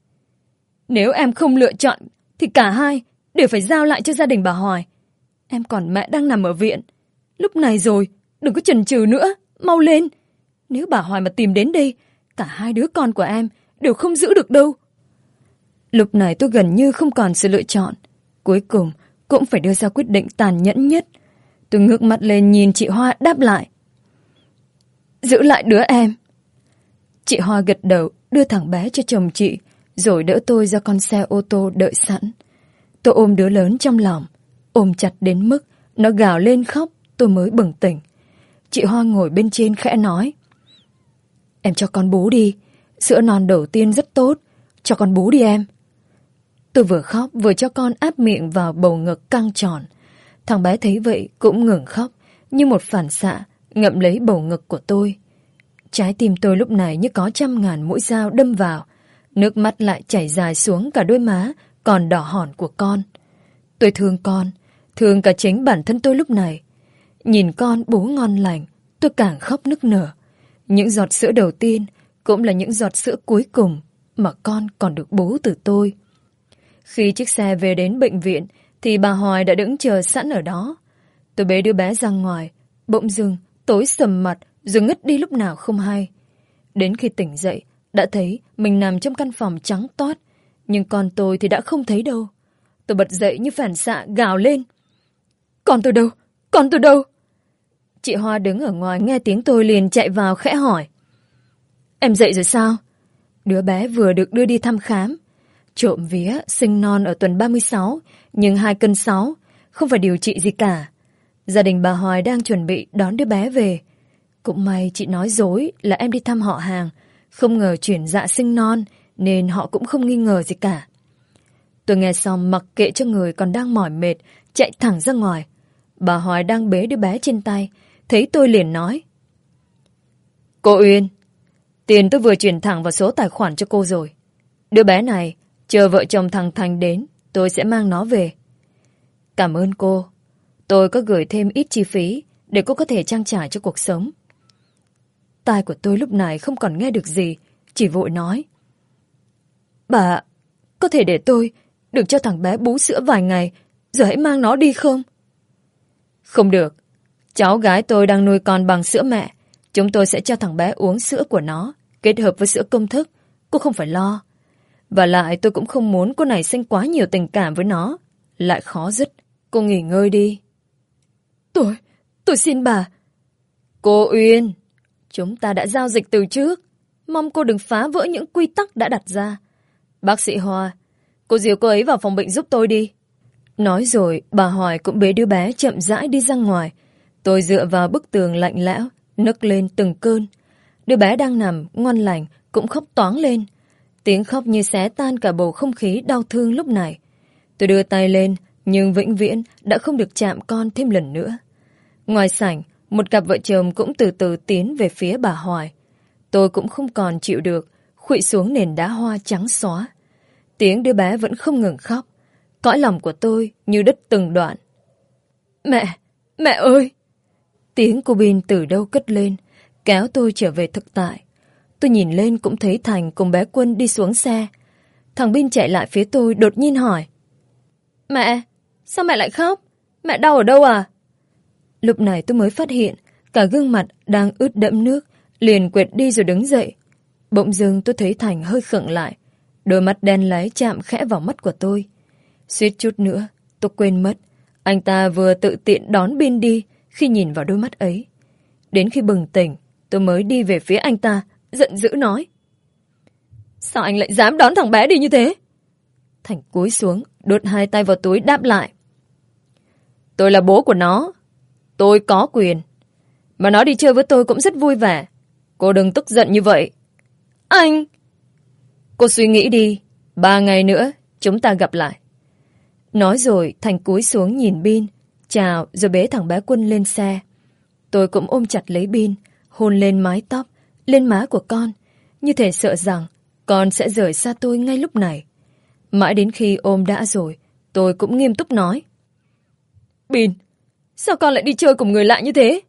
Nếu em không lựa chọn thì cả hai đều phải giao lại cho gia đình bà Hoài. Em còn mẹ đang nằm ở viện. Lúc này rồi, đừng có chần chừ nữa, mau lên. Nếu bà Hoài mà tìm đến đây, cả hai đứa con của em đều không giữ được đâu. Lúc này tôi gần như không còn sự lựa chọn. Cuối cùng cũng phải đưa ra quyết định tàn nhẫn nhất. Tôi ngước mắt lên nhìn chị Hoa đáp lại: Giữ lại đứa em. Chị Hoa gật đầu đưa thằng bé cho chồng chị, rồi đỡ tôi ra con xe ô tô đợi sẵn. Tôi ôm đứa lớn trong lòng, ôm chặt đến mức nó gào lên khóc tôi mới bừng tỉnh. Chị Hoa ngồi bên trên khẽ nói: Em cho con bú đi, sữa non đầu tiên rất tốt, cho con bú đi em. Tôi vừa khóc vừa cho con áp miệng vào bầu ngực căng tròn. Thằng bé thấy vậy cũng ngừng khóc, như một phản xạ ngậm lấy bầu ngực của tôi. Trái tim tôi lúc này như có trăm ngàn mũi dao đâm vào, nước mắt lại chảy dài xuống cả đôi má còn đỏ hòn của con. Tôi thương con, thương cả chính bản thân tôi lúc này. Nhìn con bú ngon lành, tôi càng khóc nức nở. Những giọt sữa đầu tiên cũng là những giọt sữa cuối cùng mà con còn được bú từ tôi. Khi chiếc xe về đến bệnh viện thì bà Hoài đã đứng chờ sẵn ở đó. Tôi bế đứa bé ra ngoài, bỗng dưng tối sầm mặt rồi ngất đi lúc nào không hay. Đến khi tỉnh dậy đã thấy mình nằm trong căn phòng trắng toát, nhưng con tôi thì đã không thấy đâu. Tôi bật dậy như phản xạ gào lên: Con tôi đâu? Con tôi đâu? Chị Hoa đứng ở ngoài nghe tiếng tôi liền chạy vào khẽ hỏi: Em dậy rồi sao? Đứa bé vừa được đưa đi thăm khám. Trộm vía sinh non ở tuần ba mươi sáu, nhưng hai cân sáu, không phải điều trị gì cả. Gia đình bà Hoài đang chuẩn bị đón đứa bé về. Cũng may chị nói dối là em đi thăm họ hàng, không ngờ chuyển dạ sinh non nên họ cũng không nghi ngờ gì cả. Tôi nghe xong mặc kệ cho người còn đang mỏi mệt, chạy thẳng ra ngoài. Bà Hoài đang bế đứa bé trên tay, thấy tôi liền nói: Cô Uyên, tiền tôi vừa chuyển thẳng vào số tài khoản cho cô rồi. Đứa bé này, chờ vợ chồng thằng Thành đến, tôi sẽ mang nó về. Cảm ơn cô. Tôi có gửi thêm ít chi phí để cô có thể trang trải cho cuộc sống. Tai của tôi lúc này không còn nghe được gì, chỉ vội nói: Bà, có thể để tôi được cho thằng bé bú sữa vài ngày, rồi hãy mang nó đi không? Không được. Cháu gái tôi đang nuôi con bằng sữa mẹ. Chúng tôi sẽ cho thằng bé uống sữa của nó, kết hợp với sữa công thức. Cô không phải lo. Và lại tôi cũng không muốn cô này sinh quá nhiều tình cảm với nó, lại khó dứt. Cô nghỉ ngơi đi. Tôi, tôi xin bà. Cô Uyên, chúng ta đã giao dịch từ trước. Mong cô đừng phá vỡ những quy tắc đã đặt ra. Bác sĩ Hoa, cô dìu cô ấy vào phòng bệnh giúp tôi đi. Nói rồi, bà Hoài cũng bế đứa bé chậm rãi đi ra ngoài. Tôi dựa vào bức tường lạnh lẽo, nức lên từng cơn. Đứa bé đang nằm, ngon lành, cũng khóc toáng lên. Tiếng khóc như xé tan cả bầu không khí đau thương lúc này. Tôi đưa tay lên, nhưng vĩnh viễn đã không được chạm con thêm lần nữa. Ngoài sảnh, một cặp vợ chồng cũng từ từ tiến về phía bà Hoài. Tôi cũng không còn chịu được, khuỵu xuống nền đá hoa trắng xóa. Tiếng đứa bé vẫn không ngừng khóc. cõi lòng của tôi như đứt từng đoạn. Mẹ, mẹ ơi! Tiếng cô Bin từ đâu cất lên, kéo tôi trở về thực tại. Tôi nhìn lên cũng thấy Thành cùng bé Quân đi xuống xe. Thằng Bin chạy lại phía tôi đột nhiên hỏi. Mẹ, sao mẹ lại khóc? Mẹ đau ở đâu à? Lúc này tôi mới phát hiện cả gương mặt đang ướt đẫm nước, liền quệt đi rồi đứng dậy. Bỗng dưng tôi thấy Thành hơi khựng lại, đôi mắt đen láy chạm khẽ vào mắt của tôi. Suýt chút nữa tôi quên mất anh ta vừa tự tiện đón Bin đi khi nhìn vào đôi mắt ấy. Đến khi bừng tỉnh, tôi mới đi về phía anh ta, giận dữ nói. Sao anh lại dám đón thằng bé đi như thế? Thành cúi xuống, đút hai tay vào túi đáp lại. Tôi là bố của nó. Tôi có quyền. Mà nó đi chơi với tôi cũng rất vui vẻ. Cô đừng tức giận như vậy. Anh! Cô suy nghĩ đi. Ba ngày nữa, chúng ta gặp lại. Nói rồi, Thành cúi xuống nhìn Bin, chào rồi bế thằng bé Quân lên xe. Tôi cũng ôm chặt lấy Bin, hôn lên mái tóc, lên má của con, như thể sợ rằng con sẽ rời xa tôi ngay lúc này. Mãi đến khi ôm đã rồi, tôi cũng nghiêm túc nói. Bin, sao con lại đi chơi cùng người lạ như thế?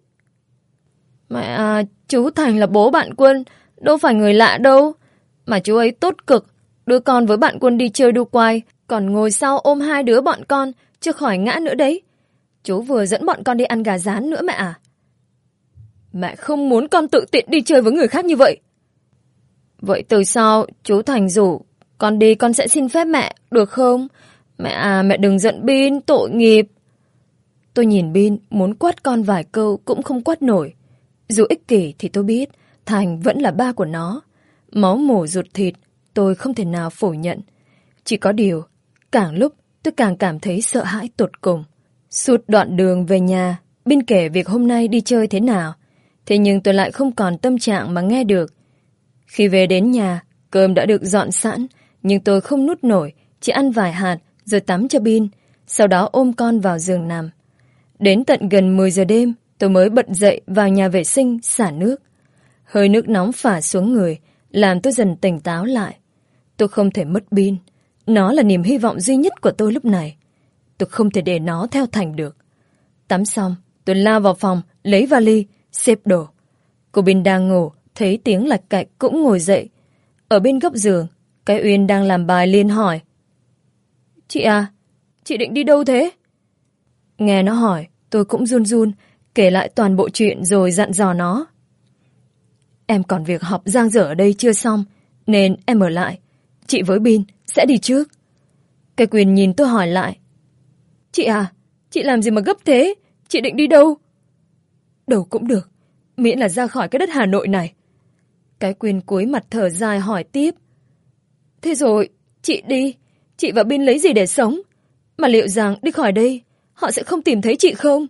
Mẹ à, chú Thành là bố bạn Quân, đâu phải người lạ đâu. Mà chú ấy tốt cực, đưa con với bạn Quân đi chơi đu quay, còn ngồi sau ôm hai đứa bọn con, chưa khỏi ngã nữa đấy. Chú vừa dẫn bọn con đi ăn gà rán nữa mẹ à. Mẹ không muốn con tự tiện đi chơi với người khác như vậy. Vậy từ sau chú Thành rủ con đi, con sẽ xin phép mẹ, được không? Mẹ à, mẹ đừng giận Bin, tội nghiệp. Tôi nhìn Bin, muốn quát con vài câu cũng không quát nổi. Dù ích kỷ thì tôi biết Thành vẫn là ba của nó. Máu mổ ruột thịt, tôi không thể nào phủ nhận. Chỉ có điều, càng lúc tôi càng cảm thấy sợ hãi tột cùng. Suốt đoạn đường về nhà, Bin kể việc hôm nay đi chơi thế nào. Thế nhưng tôi lại không còn tâm trạng mà nghe được. Khi về đến nhà, cơm đã được dọn sẵn, nhưng tôi không nuốt nổi, chỉ ăn vài hạt rồi tắm cho Bin, sau đó ôm con vào giường nằm. Đến tận gần mười giờ đêm, tôi mới bật dậy vào nhà vệ sinh xả nước. Hơi nước nóng phả xuống người, làm tôi dần tỉnh táo lại. Tôi không thể mất Bin. Nó là niềm hy vọng duy nhất của tôi lúc này. Tôi không thể để nó theo Thành được. Tắm xong, tôi lao vào phòng, lấy vali, xếp đồ. Cô Bin đang ngủ, thấy tiếng lạch cạch cũng ngồi dậy. Ở bên góc giường, cái Uyên đang làm bài liền hỏi. Chị à, chị định đi đâu thế? Nghe nó hỏi, tôi cũng run run, kể lại toàn bộ chuyện rồi dặn dò nó. Em còn việc họp dang dở ở đây chưa xong, nên em ở lại. Chị với Bin sẽ đi trước. Cái Quyền nhìn tôi hỏi lại. Chị à, chị làm gì mà gấp thế? Chị định đi đâu? Đâu cũng được, miễn là ra khỏi cái đất Hà Nội này. Cái Quyền cúi mặt thở dài hỏi tiếp. Thế rồi, chị đi, chị và Bin lấy gì để sống? Mà liệu rằng đi khỏi đây, họ sẽ không tìm thấy chị không?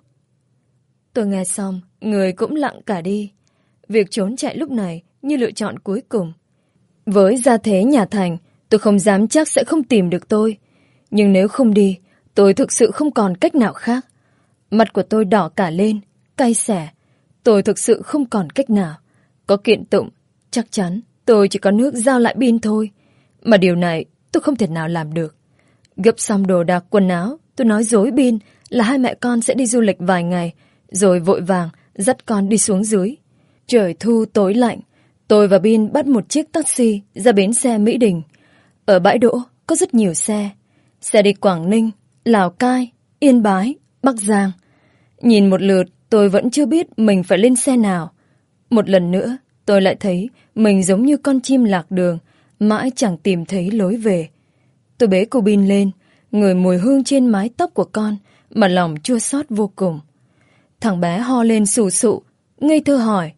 Tôi nghe xong, người cũng lặng cả đi. Việc trốn chạy lúc này như lựa chọn cuối cùng. Với gia thế nhà Thành, tôi không dám chắc sẽ không tìm được tôi. Nhưng nếu không đi, tôi thực sự không còn cách nào khác. Mặt của tôi đỏ cả lên, cay xẻ. Tôi thực sự không còn cách nào. Có kiện tụng, chắc chắn tôi chỉ có nước giao lại Bin thôi. Mà điều này tôi không thể nào làm được. Gấp xong đồ đạc quần áo, tôi nói dối Bin là hai mẹ con sẽ đi du lịch vài ngày, rồi vội vàng dắt con đi xuống dưới. Trời thu tối lạnh, tôi và Bin bắt một chiếc taxi ra bến xe Mỹ Đình. Ở bãi đỗ có rất nhiều xe. Xe đi Quảng Ninh, Lào Cai, Yên Bái, Bắc Giang. Nhìn một lượt, tôi vẫn chưa biết mình phải lên xe nào. Một lần nữa, tôi lại thấy mình giống như con chim lạc đường, mãi chẳng tìm thấy lối về. Tôi bế cô Bin lên, ngửi mùi hương trên mái tóc của con, mà lòng chua xót vô cùng. Thằng bé ho lên sù sụ, ngây thơ hỏi.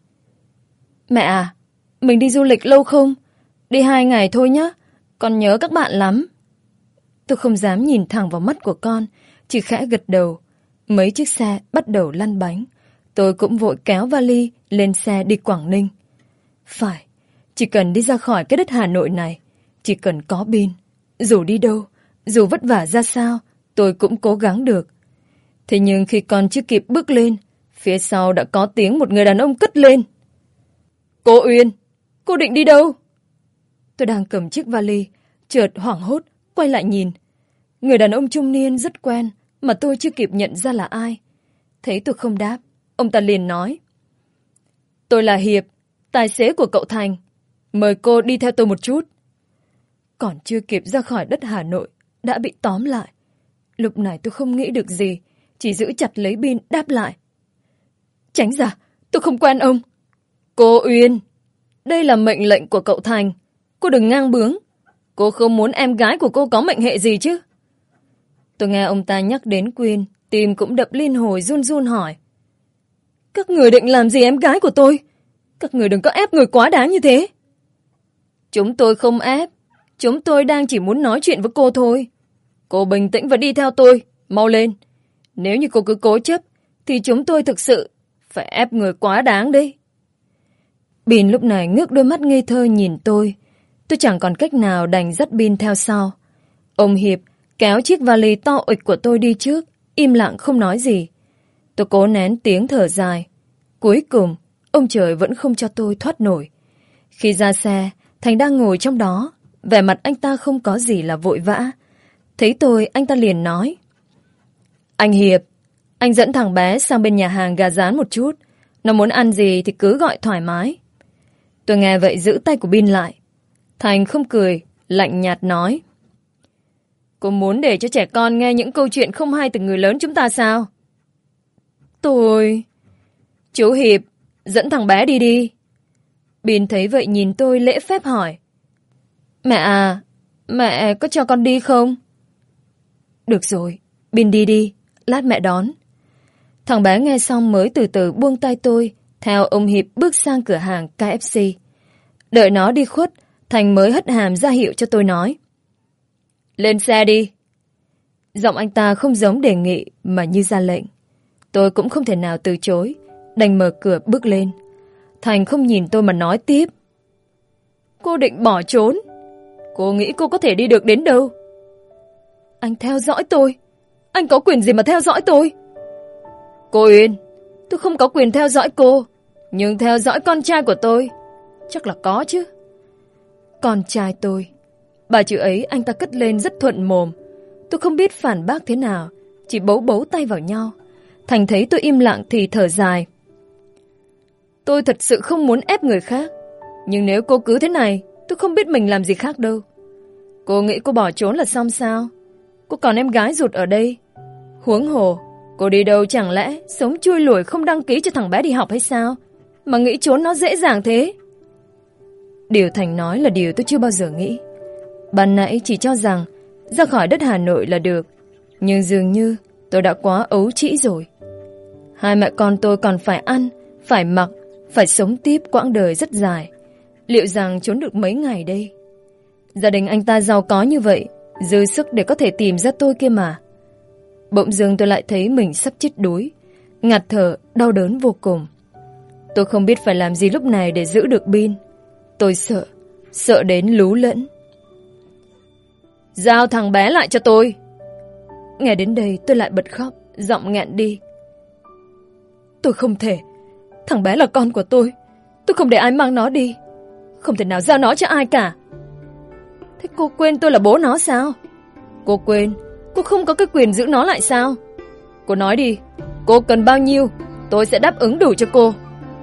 Mẹ à, mình đi du lịch lâu không? Đi hai ngày thôi nhá, con nhớ các bạn lắm. Tôi không dám nhìn thẳng vào mắt của con, chỉ khẽ gật đầu. Mấy chiếc xe bắt đầu lăn bánh. Tôi cũng vội kéo vali lên xe đi Quảng Ninh. Phải, chỉ cần đi ra khỏi cái đất Hà Nội này, chỉ cần có Bin, dù đi đâu, dù vất vả ra sao, tôi cũng cố gắng được. Thế nhưng khi con chưa kịp bước lên, phía sau đã có tiếng một người đàn ông cất lên. Cô Uyên, cô định đi đâu? Tôi đang cầm chiếc vali, chợt hoảng hốt, quay lại nhìn. Người đàn ông trung niên rất quen, mà tôi chưa kịp nhận ra là ai. Thấy tôi không đáp, ông ta liền nói. Tôi là Hiệp, tài xế của cậu Thành. Mời cô đi theo tôi một chút. Còn chưa kịp ra khỏi đất Hà Nội, đã bị tóm lại. Lúc này tôi không nghĩ được gì, chỉ giữ chặt lấy Bin đáp lại. Tránh ra, tôi không quen ông. Cô Uyên, đây là mệnh lệnh của cậu Thành. Cô đừng ngang bướng. Cô không muốn em gái của cô có mệnh hệ gì chứ? Tôi nghe ông ta nhắc đến Quyên, tim cũng đập liên hồi run run hỏi. Các người định làm gì em gái của tôi? Các người đừng có ép người quá đáng như thế. Chúng tôi không ép. Chúng tôi đang chỉ muốn nói chuyện với cô thôi. Cô bình tĩnh và đi theo tôi. Mau lên. Nếu như cô cứ cố chấp, thì chúng tôi thực sự phải ép người quá đáng đấy. Bin lúc này ngước đôi mắt ngây thơ nhìn tôi. Tôi chẳng còn cách nào đành dắt Bin theo sau. Ông Hiệp kéo chiếc vali to ịch của tôi đi trước, im lặng không nói gì. Tôi cố nén tiếng thở dài. Cuối cùng, ông trời vẫn không cho tôi thoát nổi. Khi ra xe, Thành đang ngồi trong đó. Vẻ mặt anh ta không có gì là vội vã. Thấy tôi, anh ta liền nói. Anh Hiệp, anh dẫn thằng bé sang bên nhà hàng gà rán một chút. Nó muốn ăn gì thì cứ gọi thoải mái. Tôi nghe vậy giữ tay của Bin lại. Thành không cười, lạnh nhạt nói. Cô muốn để cho trẻ con nghe những câu chuyện không hay từ người lớn chúng ta sao? Tôi... Chú Hiệp, dẫn thằng bé đi đi. Bin thấy vậy nhìn tôi lễ phép hỏi. Mẹ à, mẹ có cho con đi không? Được rồi, Bin đi đi, lát mẹ đón. Thằng bé nghe xong mới từ từ buông tay tôi, theo ông Hiệp bước sang cửa hàng ca ép xê. Đợi nó đi khuất, Thành mới hất hàm ra hiệu cho tôi nói. Lên xe đi. Giọng anh ta không giống đề nghị mà như ra lệnh. Tôi cũng không thể nào từ chối, đành mở cửa bước lên. Thành không nhìn tôi mà nói tiếp. Cô định bỏ trốn? Cô nghĩ cô có thể đi được đến đâu? Anh theo dõi tôi. Anh có quyền gì mà theo dõi tôi? Cô Uyên, tôi không có quyền theo dõi cô, nhưng theo dõi con trai của tôi chắc là có chứ. Con trai tôi. Bà chữ ấy anh ta cất lên rất thuận mồm. Tôi không biết phản bác thế nào, chỉ bấu bấu tay vào nhau. Thành thấy tôi im lặng thì thở dài. Tôi thật sự không muốn ép người khác, nhưng nếu cô cứ thế này, tôi không biết mình làm gì khác đâu. Cô nghĩ cô bỏ trốn là xong sao? Cô còn em gái ruột ở đây. Huống hồ, cô đi đâu chẳng lẽ sống chui lủi không đăng ký cho thằng bé đi học hay sao? Mà nghĩ trốn nó dễ dàng thế? Điều Thành nói là điều tôi chưa bao giờ nghĩ. Ban nãy chỉ cho rằng ra khỏi đất Hà Nội là được, nhưng dường như tôi đã quá ấu trĩ rồi. Hai mẹ con tôi còn phải ăn, phải mặc, phải sống tiếp quãng đời rất dài. Liệu rằng trốn được mấy ngày đây? Gia đình anh ta giàu có như vậy, dư sức để có thể tìm ra tôi kia mà. Bỗng dưng tôi lại thấy mình sắp chết đuối, ngạt thở, đau đớn vô cùng. Tôi không biết phải làm gì lúc này để giữ được Bin. Tôi sợ, sợ đến lú lẫn. Giao thằng bé lại cho tôi. Nghe đến đây tôi lại bật khóc, giọng nghẹn đi. Tôi không thể. Thằng bé là con của tôi. Tôi không để ai mang nó đi. Không thể nào giao nó cho ai cả. Thế cô quên tôi là bố nó sao? Cô quên cô không có cái quyền giữ nó lại sao? Cô nói đi, cô cần bao nhiêu, tôi sẽ đáp ứng đủ cho cô.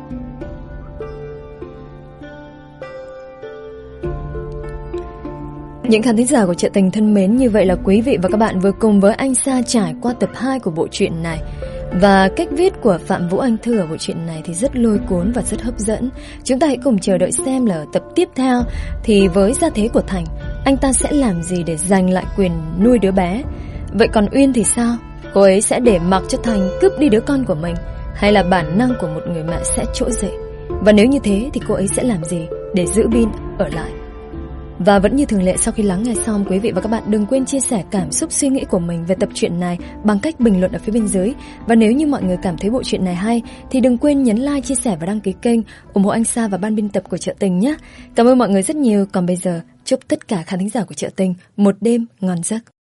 Những khán thính giả của Chợ Tình thân mến, như vậy là quý vị và các bạn vừa cùng với anh Sa trải qua tập hai của bộ truyện này. Và cách viết của Phạm Vũ Anh Thư ở bộ truyện này thì rất lôi cuốn và rất hấp dẫn. Chúng ta hãy cùng chờ đợi xem là ở tập tiếp theo thì với gia thế của Thành, anh ta sẽ làm gì để giành lại quyền nuôi đứa bé. Vậy còn Uyên thì sao? Cô ấy sẽ để mặc cho Thành cướp đi đứa con của mình, hay là bản năng của một người mẹ sẽ trỗi dậy? Và nếu như thế thì cô ấy sẽ làm gì để giữ Bin ở lại? Và vẫn như thường lệ, sau khi lắng nghe xong, quý vị và các bạn đừng quên chia sẻ cảm xúc suy nghĩ của mình về tập truyện này bằng cách bình luận ở phía bên dưới. Và nếu như mọi người cảm thấy bộ truyện này hay thì đừng quên nhấn like, chia sẻ và đăng ký kênh, ủng hộ anh Sa và ban biên tập của Chợ Tình nhé. Cảm ơn mọi người rất nhiều. Còn bây giờ, chúc tất cả khán thính giả của Chợ Tình một đêm ngon giấc.